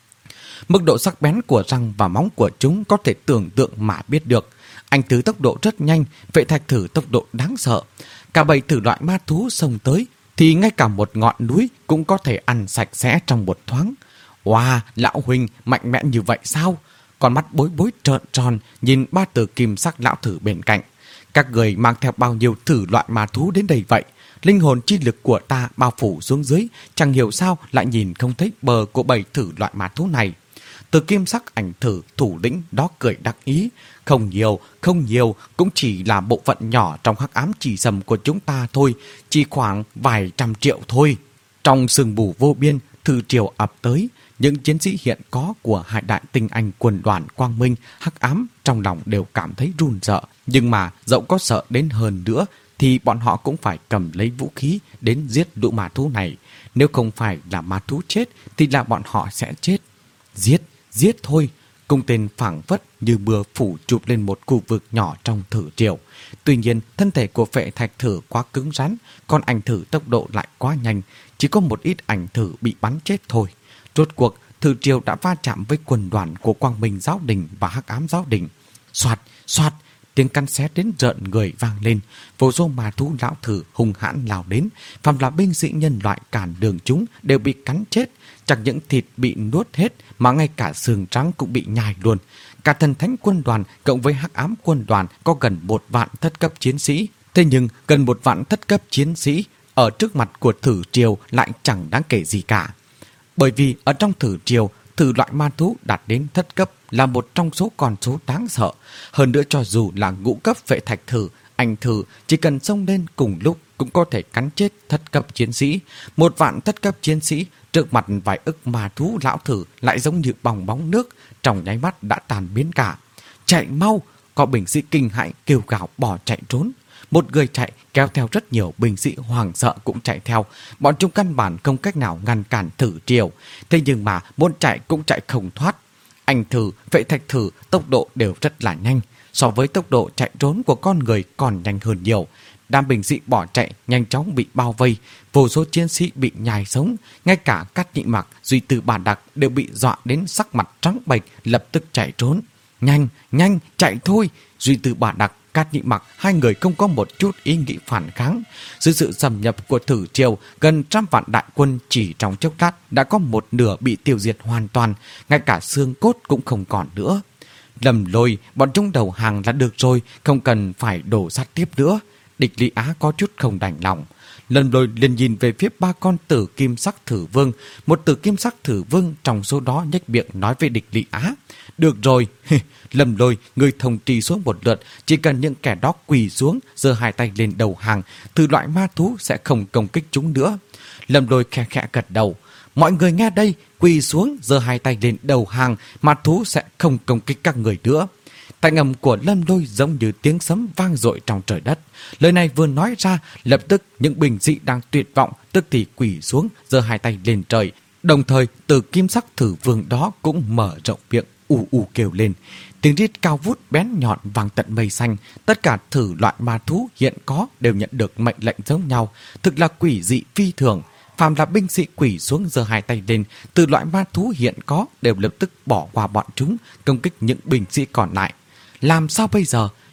[SPEAKER 1] Mức độ sắc bén của răng và móng của chúng có thể tưởng tượng mà biết được. Anh thử tốc độ rất nhanh, vệ thạch thử tốc độ đáng sợ. Cả bầy thử loại ma thú xông tới, thì ngay cả một ngọn núi cũng có thể ăn sạch sẽ trong một thoáng. Wow, lão huynh mạnh mẽ như vậy sao? Con mắt Bối Bối trợn tròn nhìn ba Tử Kim Sắc Lão Thử bên cạnh. Các người mang theo bao nhiêu thử loại ma thú đến đây vậy? Linh hồn chi lực của ta bao phủ xuống dưới, chẳng hiểu sao lại nhìn không thấy bờ của bầy thử loại ma thú này. Từ Kim Sắc Ảnh Thử thủ lĩnh đó cười đắc ý. Không nhiều, không nhiều, cũng chỉ là bộ phận nhỏ trong hắc ám chỉ sầm của chúng ta thôi, chỉ khoảng vài trăm triệu thôi. Trong sương mù vô biên, thử triều ập tới, những chiến sĩ hiện có của hai đại tinh anh quân đoàn Quang Minh, hắc ám trong lòng đều cảm thấy run sợ. Nhưng mà dẫu có sợ đến hơn nữa, thì bọn họ cũng phải cầm lấy vũ khí đến giết lũ ma thú này. Nếu không phải là ma thú chết, thì là bọn họ sẽ chết. Giết, giết thôi. Cung tên phảng phất như mưa phủ chụp lên một khu vực nhỏ trong thử triều. Tuy nhiên, thân thể của phệ thạch thử quá cứng rắn, còn ảnh thử tốc độ lại quá nhanh. Chỉ có một ít ảnh thử bị bắn chết thôi. Rốt cuộc, thử triều đã va chạm với quân đoàn của Quang Minh Giáo Đình và Hắc Ám Giáo Đình. Soạt, soạt, tiếng căn xé đến rợn người vang lên. Vô số ma thú lão thử hung hãn lao đến. Phàm là binh sĩ nhân loại cản đường chúng đều bị cắn chết. Chẳng những thịt bị nuốt hết mà ngay cả xương trắng cũng bị nhai luôn. Cả thần thánh quân đoàn cộng với hắc ám quân đoàn có gần một vạn thất cấp chiến sĩ. Thế nhưng gần một vạn thất cấp chiến sĩ ở trước mặt của thử triều lại chẳng đáng kể gì cả. Bởi vì ở trong thử triều, thử loại ma thú đạt đến thất cấp là một trong số con số đáng sợ. Hơn nữa cho dù là ngũ cấp vệ thạch thử, ảnh thử chỉ cần xông lên cùng lúc cũng có thể cắn chết thất cấp chiến sĩ. Một vạn thất cấp chiến sĩ trước mặt vài ức ma thú lão thử lại giống như bong bóng nước, trong nháy mắt đã tàn biến cả. Chạy mau! Có binh sĩ kinh hãi kêu gào bỏ chạy trốn. Một người chạy kéo theo rất nhiều binh sĩ hoảng sợ cũng chạy theo. Bọn chúng căn bản không cách nào ngăn cản thử triều. Thế nhưng mà muốn chạy cũng chạy không thoát. Ảnh thử, vệ thạch thử tốc độ đều rất là nhanh. So với tốc độ chạy trốn của con người còn nhanh hơn nhiều. Đám binh sĩ bỏ chạy nhanh chóng bị bao vây. Vô số chiến sĩ bị nhai sống. Ngay cả Cát Nhị Mặc, Duy Tư Bà Đặc đều bị dọa đến sắc mặt trắng bệch, lập tức chạy trốn. Nhanh, nhanh, chạy thôi! Duy Tư Bà Đặc, Cát Nhị Mặc, hai người không có một chút ý nghĩ phản kháng. Dưới sự xâm nhập của thử triều, gần trăm vạn đại quân chỉ trong chốc lát đã có một nửa bị tiêu diệt hoàn toàn, ngay cả xương cốt cũng không còn nữa. Lâm Lôi, bọn chúng đầu hàng là được rồi, không cần phải đổ sát tiếp nữa. Địch Lý Á có chút không đành lòng. Lâm Lôi liền nhìn về phía ba con tử kim sắc thử vương. Một tử kim sắc thử vương trong số đó nhếch miệng nói với Địch Lý Á. Được rồi, Lâm Lôi, người thông trì xuống một lượt. Chỉ cần những kẻ đó quỳ xuống, giơ hai tay lên đầu hàng, từ loại ma thú sẽ không công kích chúng nữa. Lâm Lôi khẽ khẽ gật đầu. Mọi người nghe đây, quỳ xuống, giơ hai tay lên đầu hàng, ma thú sẽ không công kích các người nữa. Thanh âm của Lâm Lôi giống như tiếng sấm vang dội trong trời đất. Lời này vừa nói ra, lập tức những binh sĩ đang tuyệt vọng tức thì quỳ xuống, giơ hai tay lên trời. Đồng thời, từ kim sắc thử vương đó cũng mở rộng miệng, ù ù kêu lên. Tiếng rít cao vút bén nhọn vang tận mây xanh. Tất cả thử loại ma thú hiện có đều nhận được mệnh lệnh giống nhau, thực là quỷ dị phi thường. Phàm là binh sĩ quỳ xuống giơ hai tay lên, từ loại ma thú hiện có đều lập tức bỏ qua bọn chúng, công kích những binh sĩ còn lại. Làm sao bây giờ?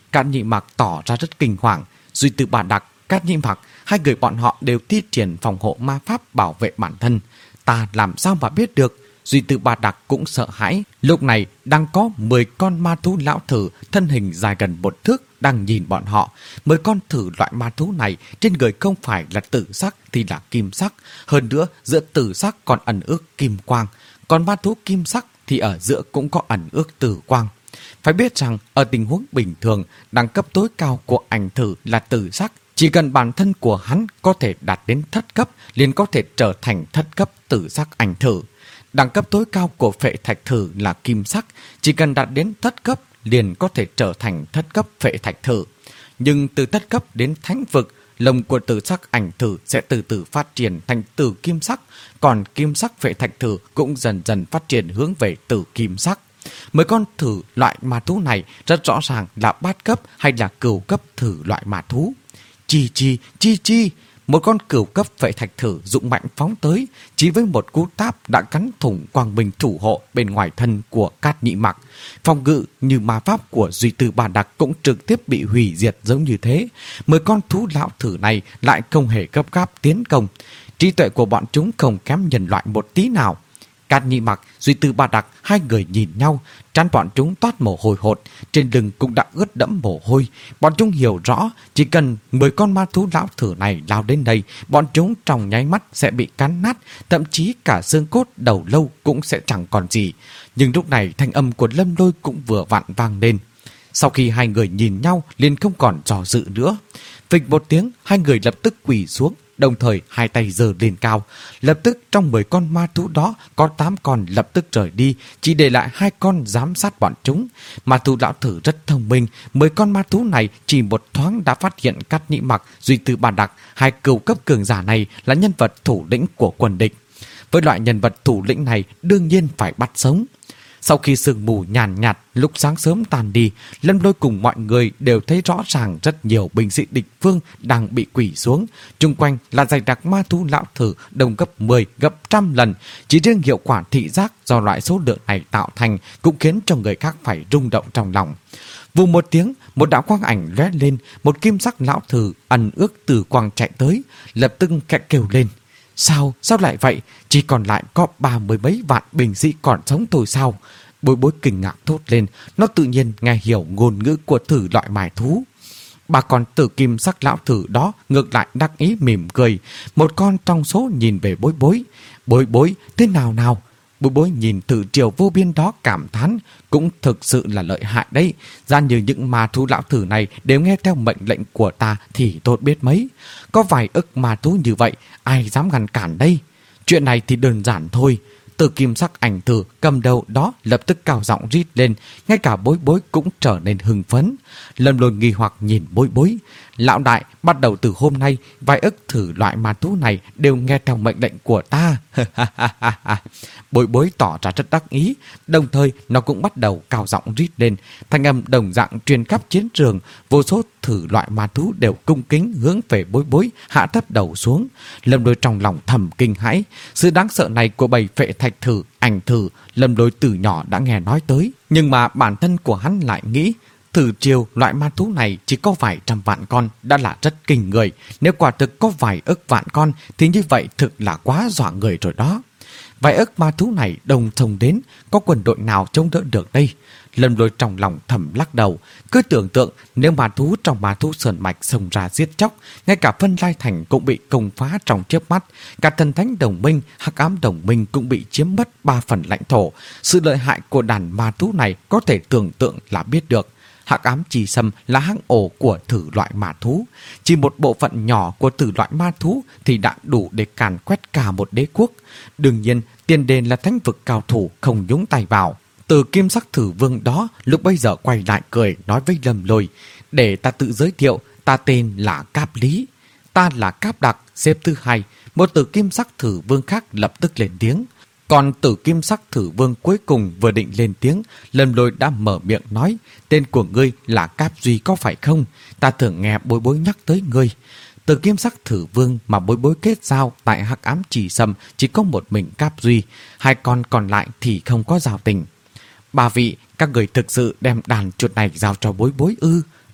[SPEAKER 1] Cát Nhị Mặc tỏ ra rất kinh hoàng. Duy Từ Bà Đặc, Cát Nhị Mặc, hai người bọn họ đều thi triển phòng hộ ma pháp bảo vệ bản thân. Ta làm sao mà biết được? Duy Từ Bà Đặc cũng sợ hãi. Lúc này đang có mười con ma thú lão thử thân hình dài gần một thước đang nhìn bọn họ. Mười con thử loại ma thú này trên người không phải là tử sắc thì là kim sắc. Hơn nữa giữa tử sắc còn ẩn ước kim quang. Còn ma thú kim sắc thì ở giữa cũng có ẩn ước tử quang. Phải biết rằng ở tình huống bình thường, đẳng cấp tối cao của ảnh thử là tử sắc. Chỉ cần bản thân của hắn có thể đạt đến thất cấp liền có thể trở thành thất cấp tử sắc ảnh thử. Đẳng cấp tối cao của phệ thạch thử là kim sắc, chỉ cần đạt đến thất cấp liền có thể trở thành thất cấp phệ thạch thử. Nhưng từ thất cấp đến thánh vực, lông của tử sắc ảnh thử sẽ từ từ phát triển thành tử kim sắc, còn kim sắc phệ thạch thử cũng dần dần phát triển hướng về tử kim sắc. Mấy con thử loại ma thú này rất rõ ràng là bát cấp hay là cửu cấp thử loại ma thú. Chi chi, chi chi, một con cửu cấp phệ thạch thử dụng mạnh phóng tới, chỉ với một cú táp đã cắn thủng quang minh thủ hộ bên ngoài thân của Cát Nhị Mặc. Phòng ngự như ma pháp của Duy Từ Bà Đặc cũng trực tiếp bị hủy diệt giống như thế. Mười con thú lão thử này lại không hề gấp gáp tiến công. Trí tuệ của bọn chúng không kém nhân loại một tí nào. Cát Nhị Mặc, Duy Từ Bà Đặc, hai người nhìn nhau, trán bọn chúng toát mồ hôi hột, trên lưng cũng đã ướt đẫm mồ hôi. Bọn chúng hiểu rõ, chỉ cần mười con ma thú lão thử này lao đến đây, bọn chúng trong nháy mắt sẽ bị cắn nát, thậm chí cả xương cốt đầu lâu cũng sẽ chẳng còn gì. Nhưng lúc này thanh âm của Lâm Lôi cũng vừa vặn vang lên. Sau khi hai người nhìn nhau liền không còn dò dự nữa. Phịch một tiếng, hai người lập tức quỳ xuống, đồng thời hai tay giơ lên cao. Lập tức trong mười con ma thú đó có tám con lập tức rời đi, chỉ để lại hai con giám sát bọn chúng. Ma thú lão thử rất thông minh, mười con ma thú này chỉ một thoáng đã phát hiện Cát Nhị Mặc, Duy Từ Bà Đặc, hai cửu cấp cường giả này là nhân vật thủ lĩnh của quân địch. Với loại nhân vật thủ lĩnh này đương nhiên phải bắt sống. Sau khi sương mù nhàn nhạt lúc sáng sớm tàn đi, Lâm Lôi cùng mọi người đều thấy rõ ràng rất nhiều binh sĩ địch phương đang bị quỳ xuống. Chung quanh là dày đặc ma thú lão thử đồng gấp mười, gấp trăm lần. Chỉ riêng hiệu quả thị giác do loại số lượng này tạo thành cũng khiến cho người khác phải rung động trong lòng. Vù một tiếng, một đạo quang ảnh lóe lên, một kim sắc lão thử ẩn ước từ quang chạy tới, lập tức khẽ kêu lên. Sao? Sao lại vậy? Chỉ còn lại có ba mươi mấy vạn binh sĩ còn sống thôi sao? Bối Bối kinh ngạc thốt lên, nó tự nhiên nghe hiểu ngôn ngữ của thử loại mài thú. Ba con tử kim sắc lão thử đó ngược lại đắc ý mỉm cười. Một con trong số nhìn về Bối Bối. Bối Bối, thế nào nào? Bối Bối nhìn thử triều vô biên đó cảm thán, cũng thực sự là lợi hại đấy. Ra như những ma thú lão thử này đều nghe theo mệnh lệnh của ta thì tốt biết mấy. Có vài ức ma thú như vậy, ai dám ngăn cản đây? Chuyện này thì đơn giản thôi. Từ kim sắc ảnh thử cầm đầu đó lập tức cao giọng rít lên, ngay cả Bối Bối cũng trở nên hưng phấn. Lâm Lôi nghi hoặc nhìn Bối Bối. Lão đại, bắt đầu từ hôm nay, vài ức thử loại ma thú này đều nghe theo mệnh lệnh của ta. Bối Bối tỏ ra rất đắc ý, đồng thời nó cũng bắt đầu cao giọng rít lên. Thanh âm đồng dạng truyền khắp chiến trường, vô số thử loại ma thú đều cung kính hướng về Bối Bối, hạ thấp đầu xuống. Lâm Lôi trong lòng thầm kinh hãi, sự đáng sợ này của bầy phệ thạch thử, ảnh thử, Lâm Lôi từ nhỏ đã nghe nói tới, nhưng mà bản thân của hắn lại nghĩ thử triều loại ma thú này chỉ có vài trăm vạn con đã là rất kinh người. Nếu quả thực có vài ức vạn con thì như vậy thực là quá dọa người rồi đó. Vài ức ma thú này đồng thông đến, có quân đội nào chống đỡ được đây? Lâm Lôi trong lòng thầm lắc đầu, cứ tưởng tượng nếu ma thú trong ma thú sơn mạch xông ra giết chóc, ngay cả Vân Lai Thành cũng bị công phá trong chớp mắt, cả Thần Thánh Đồng Minh, Hắc Ám Đồng Minh cũng bị chiếm mất ba phần lãnh thổ. Sự lợi hại của đàn ma thú này có thể tưởng tượng là biết được. Hắc Ám Chi Sâm là hang ổ của thử loại ma thú. Chỉ một bộ phận nhỏ của thử loại ma thú thì đã đủ để càn quét cả một đế quốc. Đương nhiên, tiền đền là thánh vực cao thủ không nhúng tay vào. Từ kim sắc thử vương đó lúc bây giờ quay lại cười nói với Lâm Lôi, để ta tự giới thiệu, ta tên là Cáp Lý. Ta là Cáp Đặc, xếp thứ hai. Một từ kim sắc thử vương khác lập tức lên tiếng. Còn tử kim sắc thử vương cuối cùng vừa định lên tiếng, Lâm Lôi đã mở miệng nói, tên của ngươi là Cáp Duy có phải không? Ta thường nghe Bối Bối nhắc tới ngươi. Tử kim sắc thử vương mà Bối Bối kết giao tại Hắc Ám Chỉ Sâm chỉ có một mình Cáp Duy, hai con còn lại thì không có giao tình. Bà vị, các người thực sự đem đàn chuột này giao cho Bối Bối ư?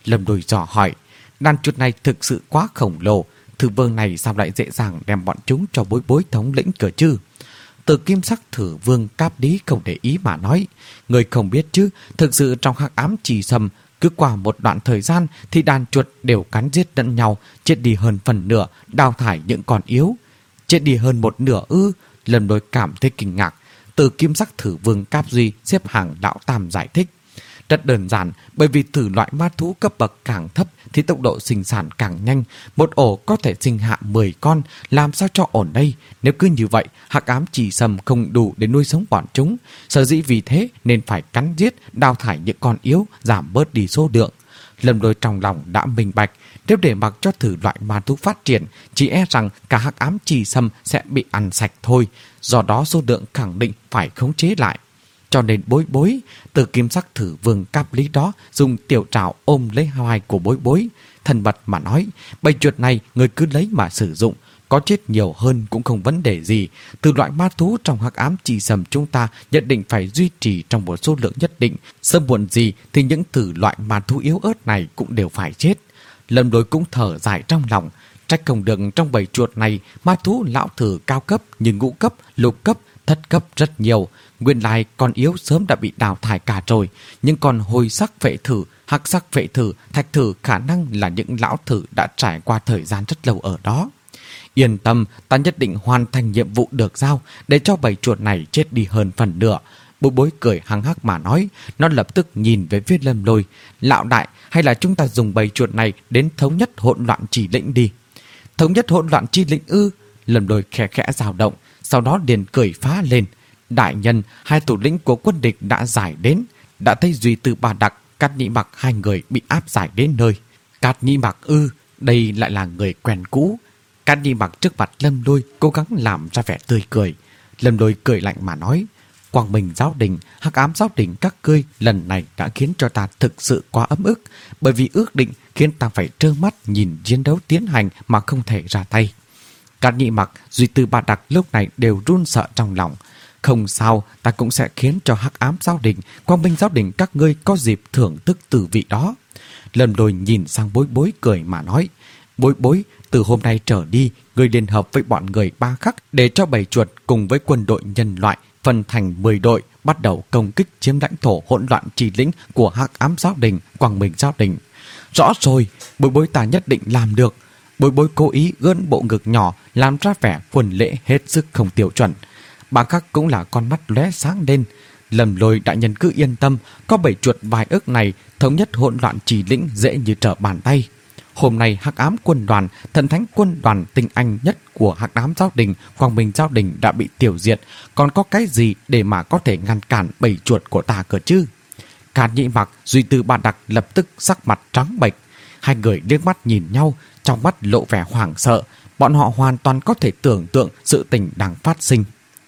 [SPEAKER 1] Lâm Lôi dò hỏi. Đàn chuột này thực sự quá khổng lồ, Thử vương này sao lại dễ dàng đem bọn chúng cho Bối Bối thống lĩnh cơ chứ? Từ kim sắc Thử vương Cáp Lý không để ý mà nói. Người không biết chứ, thực sự trong hắc ám trì sầm, cứ qua một đoạn thời gian thì đàn chuột đều cắn giết lẫn nhau, chết đi hơn phần nửa, đào thải những con yếu. Chết đi hơn một nửa ư? Lâm Lôi cảm thấy kinh ngạc. Từ kim sắc Thử vương Cáp Duy xếp hàng lão tam giải thích. Rất đơn giản, bởi vì thử loại ma thú cấp bậc càng thấp thì tốc độ sinh sản càng nhanh. Một ổ có thể sinh hạ mười con, làm sao cho ổn đây? Nếu cứ như vậy, hắc ám trì sầm không đủ để nuôi sống bọn chúng. Sở dĩ vì thế nên phải cắn giết, đào thải những con yếu, giảm bớt đi số lượng. Lâm Lôi trong lòng đã minh bạch, nếu để mặc cho thử loại ma thú phát triển, chỉ e rằng cả hắc ám trì sầm sẽ bị ăn sạch thôi. Do đó số lượng khẳng định phải khống chế lại. Cho nên Bối Bối, từ kim sắc Thử vương Cáp Lý đó dùng tiểu trảo ôm lấy hoài của Bối Bối, thân mật mà nói, bầy chuột này người cứ lấy mà sử dụng, có chết nhiều hơn cũng không vấn đề gì. Từ loại ma thú trong hắc ám trì sầm chúng ta nhất định phải duy trì trong một số lượng nhất định. Sớm muộn gì thì những thử loại ma thú yếu ớt này cũng đều phải chết. Lâm Lôi cũng thở dài trong lòng, trách không được trong bầy chuột này ma thú lão thử cao cấp như ngũ cấp, lục cấp, thất cấp rất nhiều. Nguyên lai con yếu sớm đã bị đào thải cả rồi, nhưng còn hồi sắc vệ thử, hắc sắc vệ thử, thạch thử khả năng là những lão thử đã trải qua thời gian rất lâu ở đó. Yên tâm, ta nhất định hoàn thành nhiệm vụ được giao để cho bầy chuột này chết đi hơn phần nửa. Bối Bối cười hăng hắc mà nói. Nó lập tức nhìn về phía Lâm Lôi. Lão đại, hay là chúng ta dùng bầy chuột này đến thống nhất hỗn loạn chỉ lĩnh đi? Thống nhất hỗn loạn chi lĩnh ư? Lâm Lôi khẽ khẽ dao động, sau đó liền cười phá lên. Đại nhân, hai thủ lĩnh của quân địch đã giải đến. Đã thấy Duy Tư Ba Đặc, Cát Nhĩ Mặc hai người bị áp giải đến nơi. Cát Nhĩ Mặc ư? Đây lại là người quen cũ. Cát Nhĩ Mặc trước mặt Lâm Lôi cố gắng làm ra vẻ tươi cười. Lâm Lôi cười lạnh mà nói. Quang Minh giáo đình, hắc ám giáo đình các ngươi lần này đã khiến cho ta thực sự quá ấm ức, bởi vì ước định khiến ta phải trơ mắt nhìn chiến đấu tiến hành mà không thể ra tay. Cát Nhĩ Mặc, Duy Tư Ba Đặc lúc này đều run sợ trong lòng. Không sao, ta cũng sẽ khiến cho hắc ám giáo đình, Quang Minh giáo đình các ngươi có dịp thưởng thức tử vị đó. Lâm Lôi nhìn sang Bối Bối cười mà nói. Bối Bối, từ hôm nay trở đi, ngươi liên hợp với bọn người Ba Khắc để cho bầy chuột cùng với quân đội nhân loại phân thành mười đội, bắt đầu công kích chiếm lãnh thổ hỗn loạn trì lĩnh của hắc ám giáo đình, Quang Minh giáo đình. Rõ rồi, Bối Bối ta nhất định làm được. Bối Bối cố ý gơn bộ ngực nhỏ, làm ra vẻ quần lễ hết sức không tiêu chuẩn. Ba Khắc cũng là con mắt lóe sáng lên. Lâm Lôi đại nhân cứ yên tâm, có bảy chuột vài ức này, thống nhất hỗn loạn trì lĩnh dễ như trở bàn tay. Hôm nay hắc ám quân đoàn, thần thánh quân đoàn tinh anh nhất của hắc ám giáo đình, Quang Minh giáo đình đã bị tiêu diệt, còn có cái gì để mà có thể ngăn cản bầy chuột của ta cơ chứ? Cát Nhĩ Mặc, Duy Tư Ba Đặc lập tức sắc mặt trắng bệch. Hai người liếc mắt nhìn nhau, trong mắt lộ vẻ hoảng sợ. Bọn họ hoàn toàn có thể tưởng tượng sự tình đang phát sinh.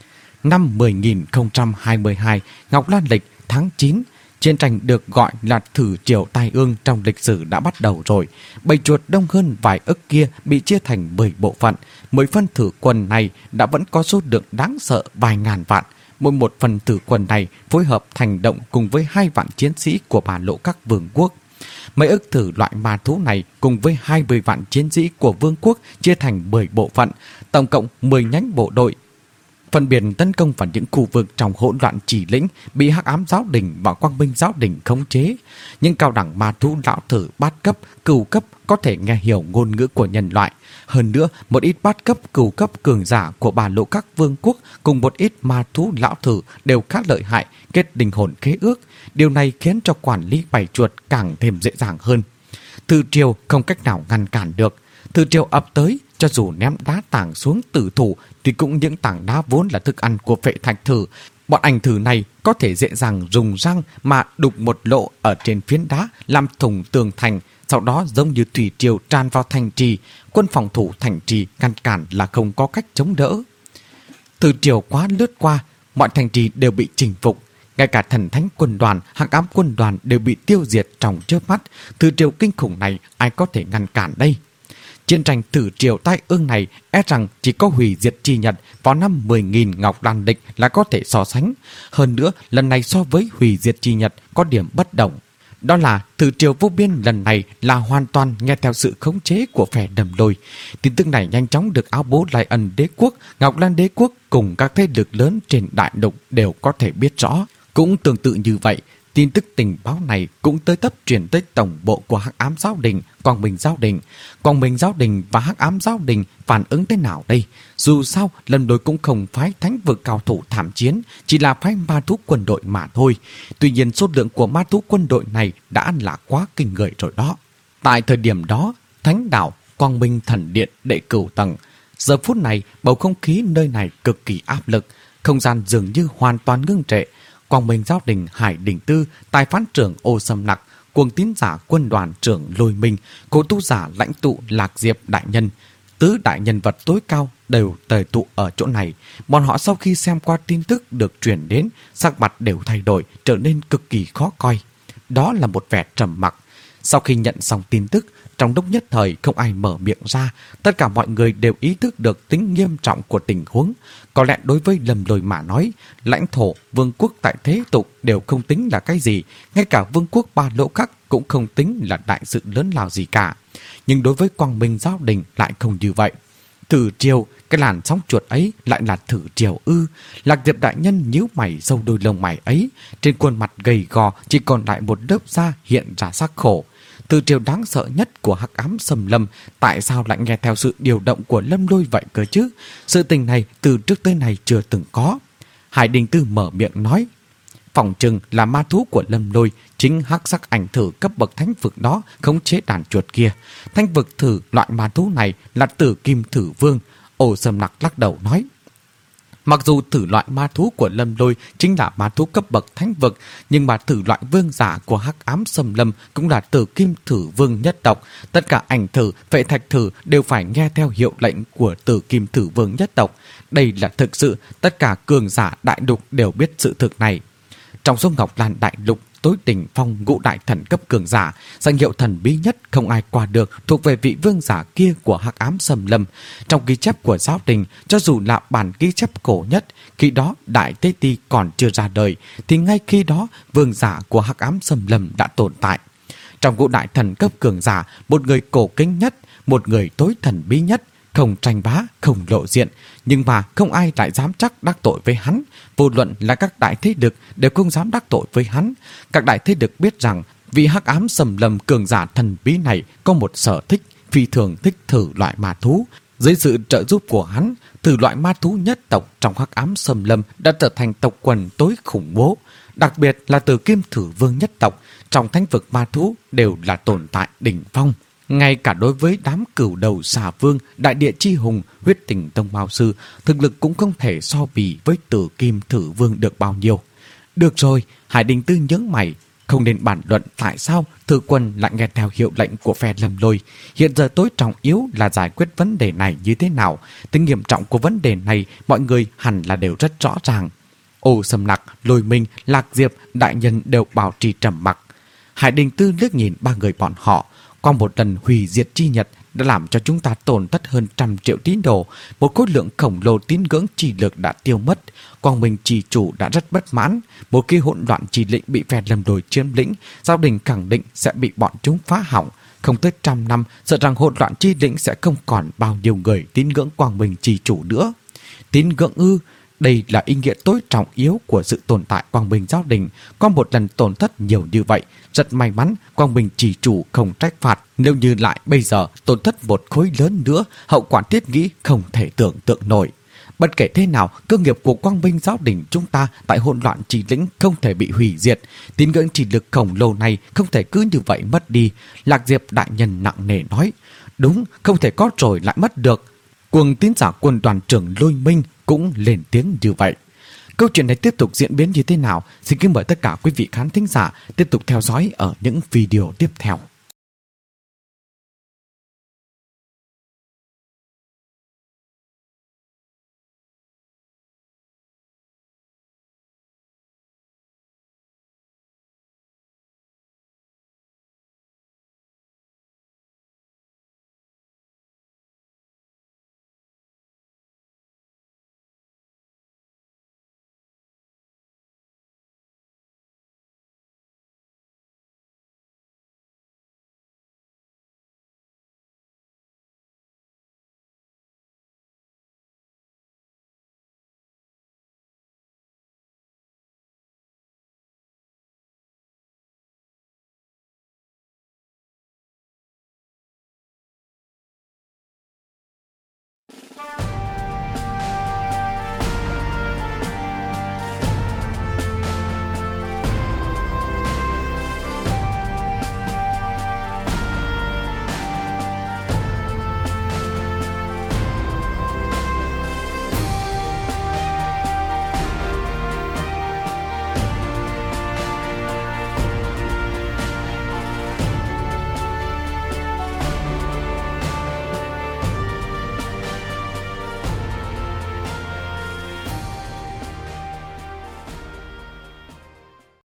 [SPEAKER 1] Năm mười nghìn không trăm hai mươi hai, Ngọc Lan lịch tháng chín, chiến tranh được gọi là thử triều tai ương trong lịch sử đã bắt đầu rồi. Bầy chuột đông hơn vài ức kia bị chia thành mười bộ phận. Mỗi phân thử quân này đã vẫn có số lượng đáng sợ vài ngàn vạn. Mỗi một phần thử quân này phối hợp thành động cùng với hai vạn chiến sĩ của Bà Lộ các vương quốc. Mấy ức thử loại ma thú này cùng với hai mươi vạn chiến sĩ của vương quốc chia thành mười bộ phận, tổng cộng mười nhánh bộ đội. Phân biệt tấn công vào những khu vực trong hỗn loạn chỉ lĩnh bị hắc ám giáo đình và Quang Minh giáo đình khống chế. Những cao đẳng ma thú lão thử bát cấp, cửu cấp có thể nghe hiểu ngôn ngữ của nhân loại. Hơn nữa, một ít bát cấp, cửu cấp cường giả của Bà Lộ các vương quốc cùng một ít ma thú lão thử đều khá lợi hại, kết linh hồn khế ước. Điều này khiến cho quản lý bầy chuột càng thêm dễ dàng hơn. Thử triều không cách nào ngăn cản được. Thử triều ập tới, cho dù ném đá tảng xuống tử thủ thì cũng những tảng đá vốn là thức ăn của phệ thạch thử. Bọn ảnh thử này có thể dễ dàng dùng răng mà đục một lỗ ở trên phiến đá làm thủng tường thành, sau đó giống như thủy triều tràn vào thành trì. Quân phòng thủ thành trì ngăn cản là không có cách chống đỡ. Thử triều quá lướt qua, mọi thành trì đều bị chinh phục. Ngay cả thần thánh quân đoàn, hắc ám quân đoàn đều bị tiêu diệt trong chớp mắt. Thử triều kinh khủng này ai có thể ngăn cản đây? Chiến tranh thử triều tai ương này e rằng chỉ có hủy diệt chi nhật vào năm mười nghìn Ngọc Lan lịch là có thể so sánh. Hơn nữa, lần này so với hủy diệt chi nhật có điểm bất đồng. đó là Thử triều vô biên lần này là hoàn toàn nghe theo sự khống chế của phe Lâm Lôi. Tin tức này nhanh chóng được Áo Bố Lai Ân đế quốc, Ngọc Lan đế quốc cùng các thế lực lớn trên đại lục đều có thể biết rõ. Cũng tương tự như vậy, tin tức tình báo này cũng tới tấp truyền tới tổng bộ của Hắc Ám Giáo Đình, Quang Minh Giáo Đình. Quang Minh Giáo Đình và Hắc Ám Giáo Đình phản ứng thế nào đây? Dù sao, Lâm Lôi cũng không phái thánh vực cao thủ thảm chiến, chỉ là phái ma thú quân đội mà thôi. Tuy nhiên số lượng của ma thú quân đội này đã là quá kinh người rồi đó. Tại thời điểm đó, Thánh Đạo, Quang Minh Thần Điện đệ cửu tầng. Giờ phút này, bầu không khí nơi này cực kỳ áp lực, không gian dường như hoàn toàn ngưng trệ. Quang Minh Giáo Đình Hải Đình Tư, tài phán trưởng Ô Sâm Nặc, cuồng tín giả quân đoàn trưởng Lôi Minh, cố tu giả lãnh tụ Lạc Diệp đại nhân, tứ đại nhân vật tối cao đều tề tụ ở chỗ này. Bọn họ sau khi xem qua tin tức được truyền đến, sắc mặt đều thay đổi, trở nên cực kỳ khó coi. Đó là một vẻ trầm mặc. Sau khi nhận xong tin tức, trong lúc nhất thời không ai mở miệng ra, tất cả mọi người đều ý thức được tính nghiêm trọng của tình huống. Có lẽ đối với Lâm Lôi mà nói, lãnh thổ, vương quốc tại thế tục đều không tính là cái gì, ngay cả vương quốc ba lỗ khắc cũng không tính là đại sự lớn lao gì cả. Nhưng đối với Quang Minh Giáo Đình lại không như vậy. Thử triều, cái làn sóng chuột ấy lại là thử triều ư? Lạc Diệp đại nhân nhíu mày sâu đôi lông mày ấy, trên khuôn mặt gầy gò chỉ còn lại một lớp da hiện ra sắc khổ. Thử triều đáng sợ nhất của Hắc Ám Xâm Lâm, tại sao lại nghe theo sự điều động của Lâm Lôi vậy cơ chứ? Sự tình này từ trước tới nay chưa từng có. Hải Đình Tư mở miệng nói, phỏng chừng là ma thú của Lâm Lôi, chính hắc sắc ảnh thử cấp bậc thánh vực đó khống chế đàn chuột kia. Thánh vực thử loại ma thú này là Tử Kim Thử Vương. Ô Sâm Nặc lắc đầu nói, mặc dù thử loại ma thú của Lâm Lôi chính là ma thú cấp bậc thánh vực, nhưng mà thử loại vương giả của Hắc Ám Xâm Lâm cũng là Tử Kim Thử Vương nhất tộc. Tất cả ảnh thử, vệ thạch thử đều phải nghe theo hiệu lệnh của Tử Kim Thử Vương nhất tộc. Đây là thực sự, tất cả cường giả đại lục đều biết sự thực này. Trong số Ngọc Lan đại lục, tối đỉnh phong ngũ đại thần cấp cường giả, danh hiệu thần bí nhất không ai qua được thuộc về vị vương giả kia của Hắc Ám Xâm Lâm. Trong ghi chép của giáo đình, cho dù là bản ghi chép cổ nhất, khi đó Đại Tế Ti còn chưa ra đời, thì ngay khi đó vương giả của Hắc Ám Xâm Lâm đã tồn tại. Trong ngũ đại thần cấp cường giả, một người cổ kính nhất, một người tối thần bí nhất, không tranh bá, không lộ diện, nhưng mà không ai lại dám chắc đắc tội với hắn. Vô luận là các đại thế lực đều không dám đắc tội với hắn. Các đại thế lực biết rằng vị Hắc Ám Xâm Lâm cường giả thần bí này có một sở thích, phi thường thích thử loại ma thú. Dưới sự trợ giúp của hắn, thử loại ma thú nhất tộc trong Hắc Ám Xâm Lâm đã trở thành tộc quần tối khủng bố. Đặc biệt là Tử Kim Thử Vương nhất tộc, trong thánh vực ma thú đều là tồn tại đỉnh phong. Ngay cả đối với đám cửu đầu xà vương, đại địa chi hùng, huyết tình tông mao sư, thực lực cũng không thể so bì với Tử Kim Thử Vương được bao nhiêu. Được rồi, Hải Đình Tư nhướng mày, không nên bàn luận tại sao Thư Quân lại nghe theo hiệu lệnh của phe Lâm Lôi. Hiện giờ tối trọng yếu là giải quyết vấn đề này như thế nào. Tính nghiêm trọng của vấn đề này mọi người hẳn là đều rất rõ ràng. Ô Sâm Nặc, Lôi Minh, Lạc Diệp, đại nhân đều bảo trì trầm mặc. Hải Đình Tư liếc nhìn ba người bọn họ. Qua một lần hủy diệt chi nhật đã làm cho chúng ta tổn thất hơn trăm triệu tín đồ, một khối lượng khổng lồ tín ngưỡng chi lực đã tiêu mất. Quang Minh Trì Chủ đã rất bất mãn. Một khi hỗn loạn chỉ lĩnh bị phe Lâm Lôi chiếm lĩnh, giáo đình khẳng định sẽ bị bọn chúng phá hỏng. Không tới trăm năm, sợ rằng hỗn loạn chi lĩnh sẽ không còn bao nhiêu người tín ngưỡng Quang Minh Trì Chủ nữa. Tín ngưỡng ư? Đây là ý nghĩa tối trọng yếu của sự tồn tại Quang Minh Giáo Đình. Có một lần tổn thất nhiều như vậy, rất may mắn Quang Minh Trì Chủ không trách phạt. Nếu như lại bây giờ tổn thất một khối lớn nữa, hậu quả thiết nghĩ không thể tưởng tượng nổi. Bất kể thế nào, cơ nghiệp của Quang Minh Giáo Đình chúng ta tại hỗn loạn trì lĩnh không thể bị hủy diệt. Tín ngưỡng trì lực khổng lồ này không thể cứ như vậy mất đi. Lạc Diệp đại nhân nặng nề nói, đúng, không thể có rồi lại mất được. Cuồng tín giả quân đoàn trưởng Lôi Minh cũng lên tiếng như vậy. Câu chuyện này tiếp tục diễn biến như thế nào? Xin kính mời tất cả quý vị khán thính giả tiếp tục theo dõi ở những video tiếp theo.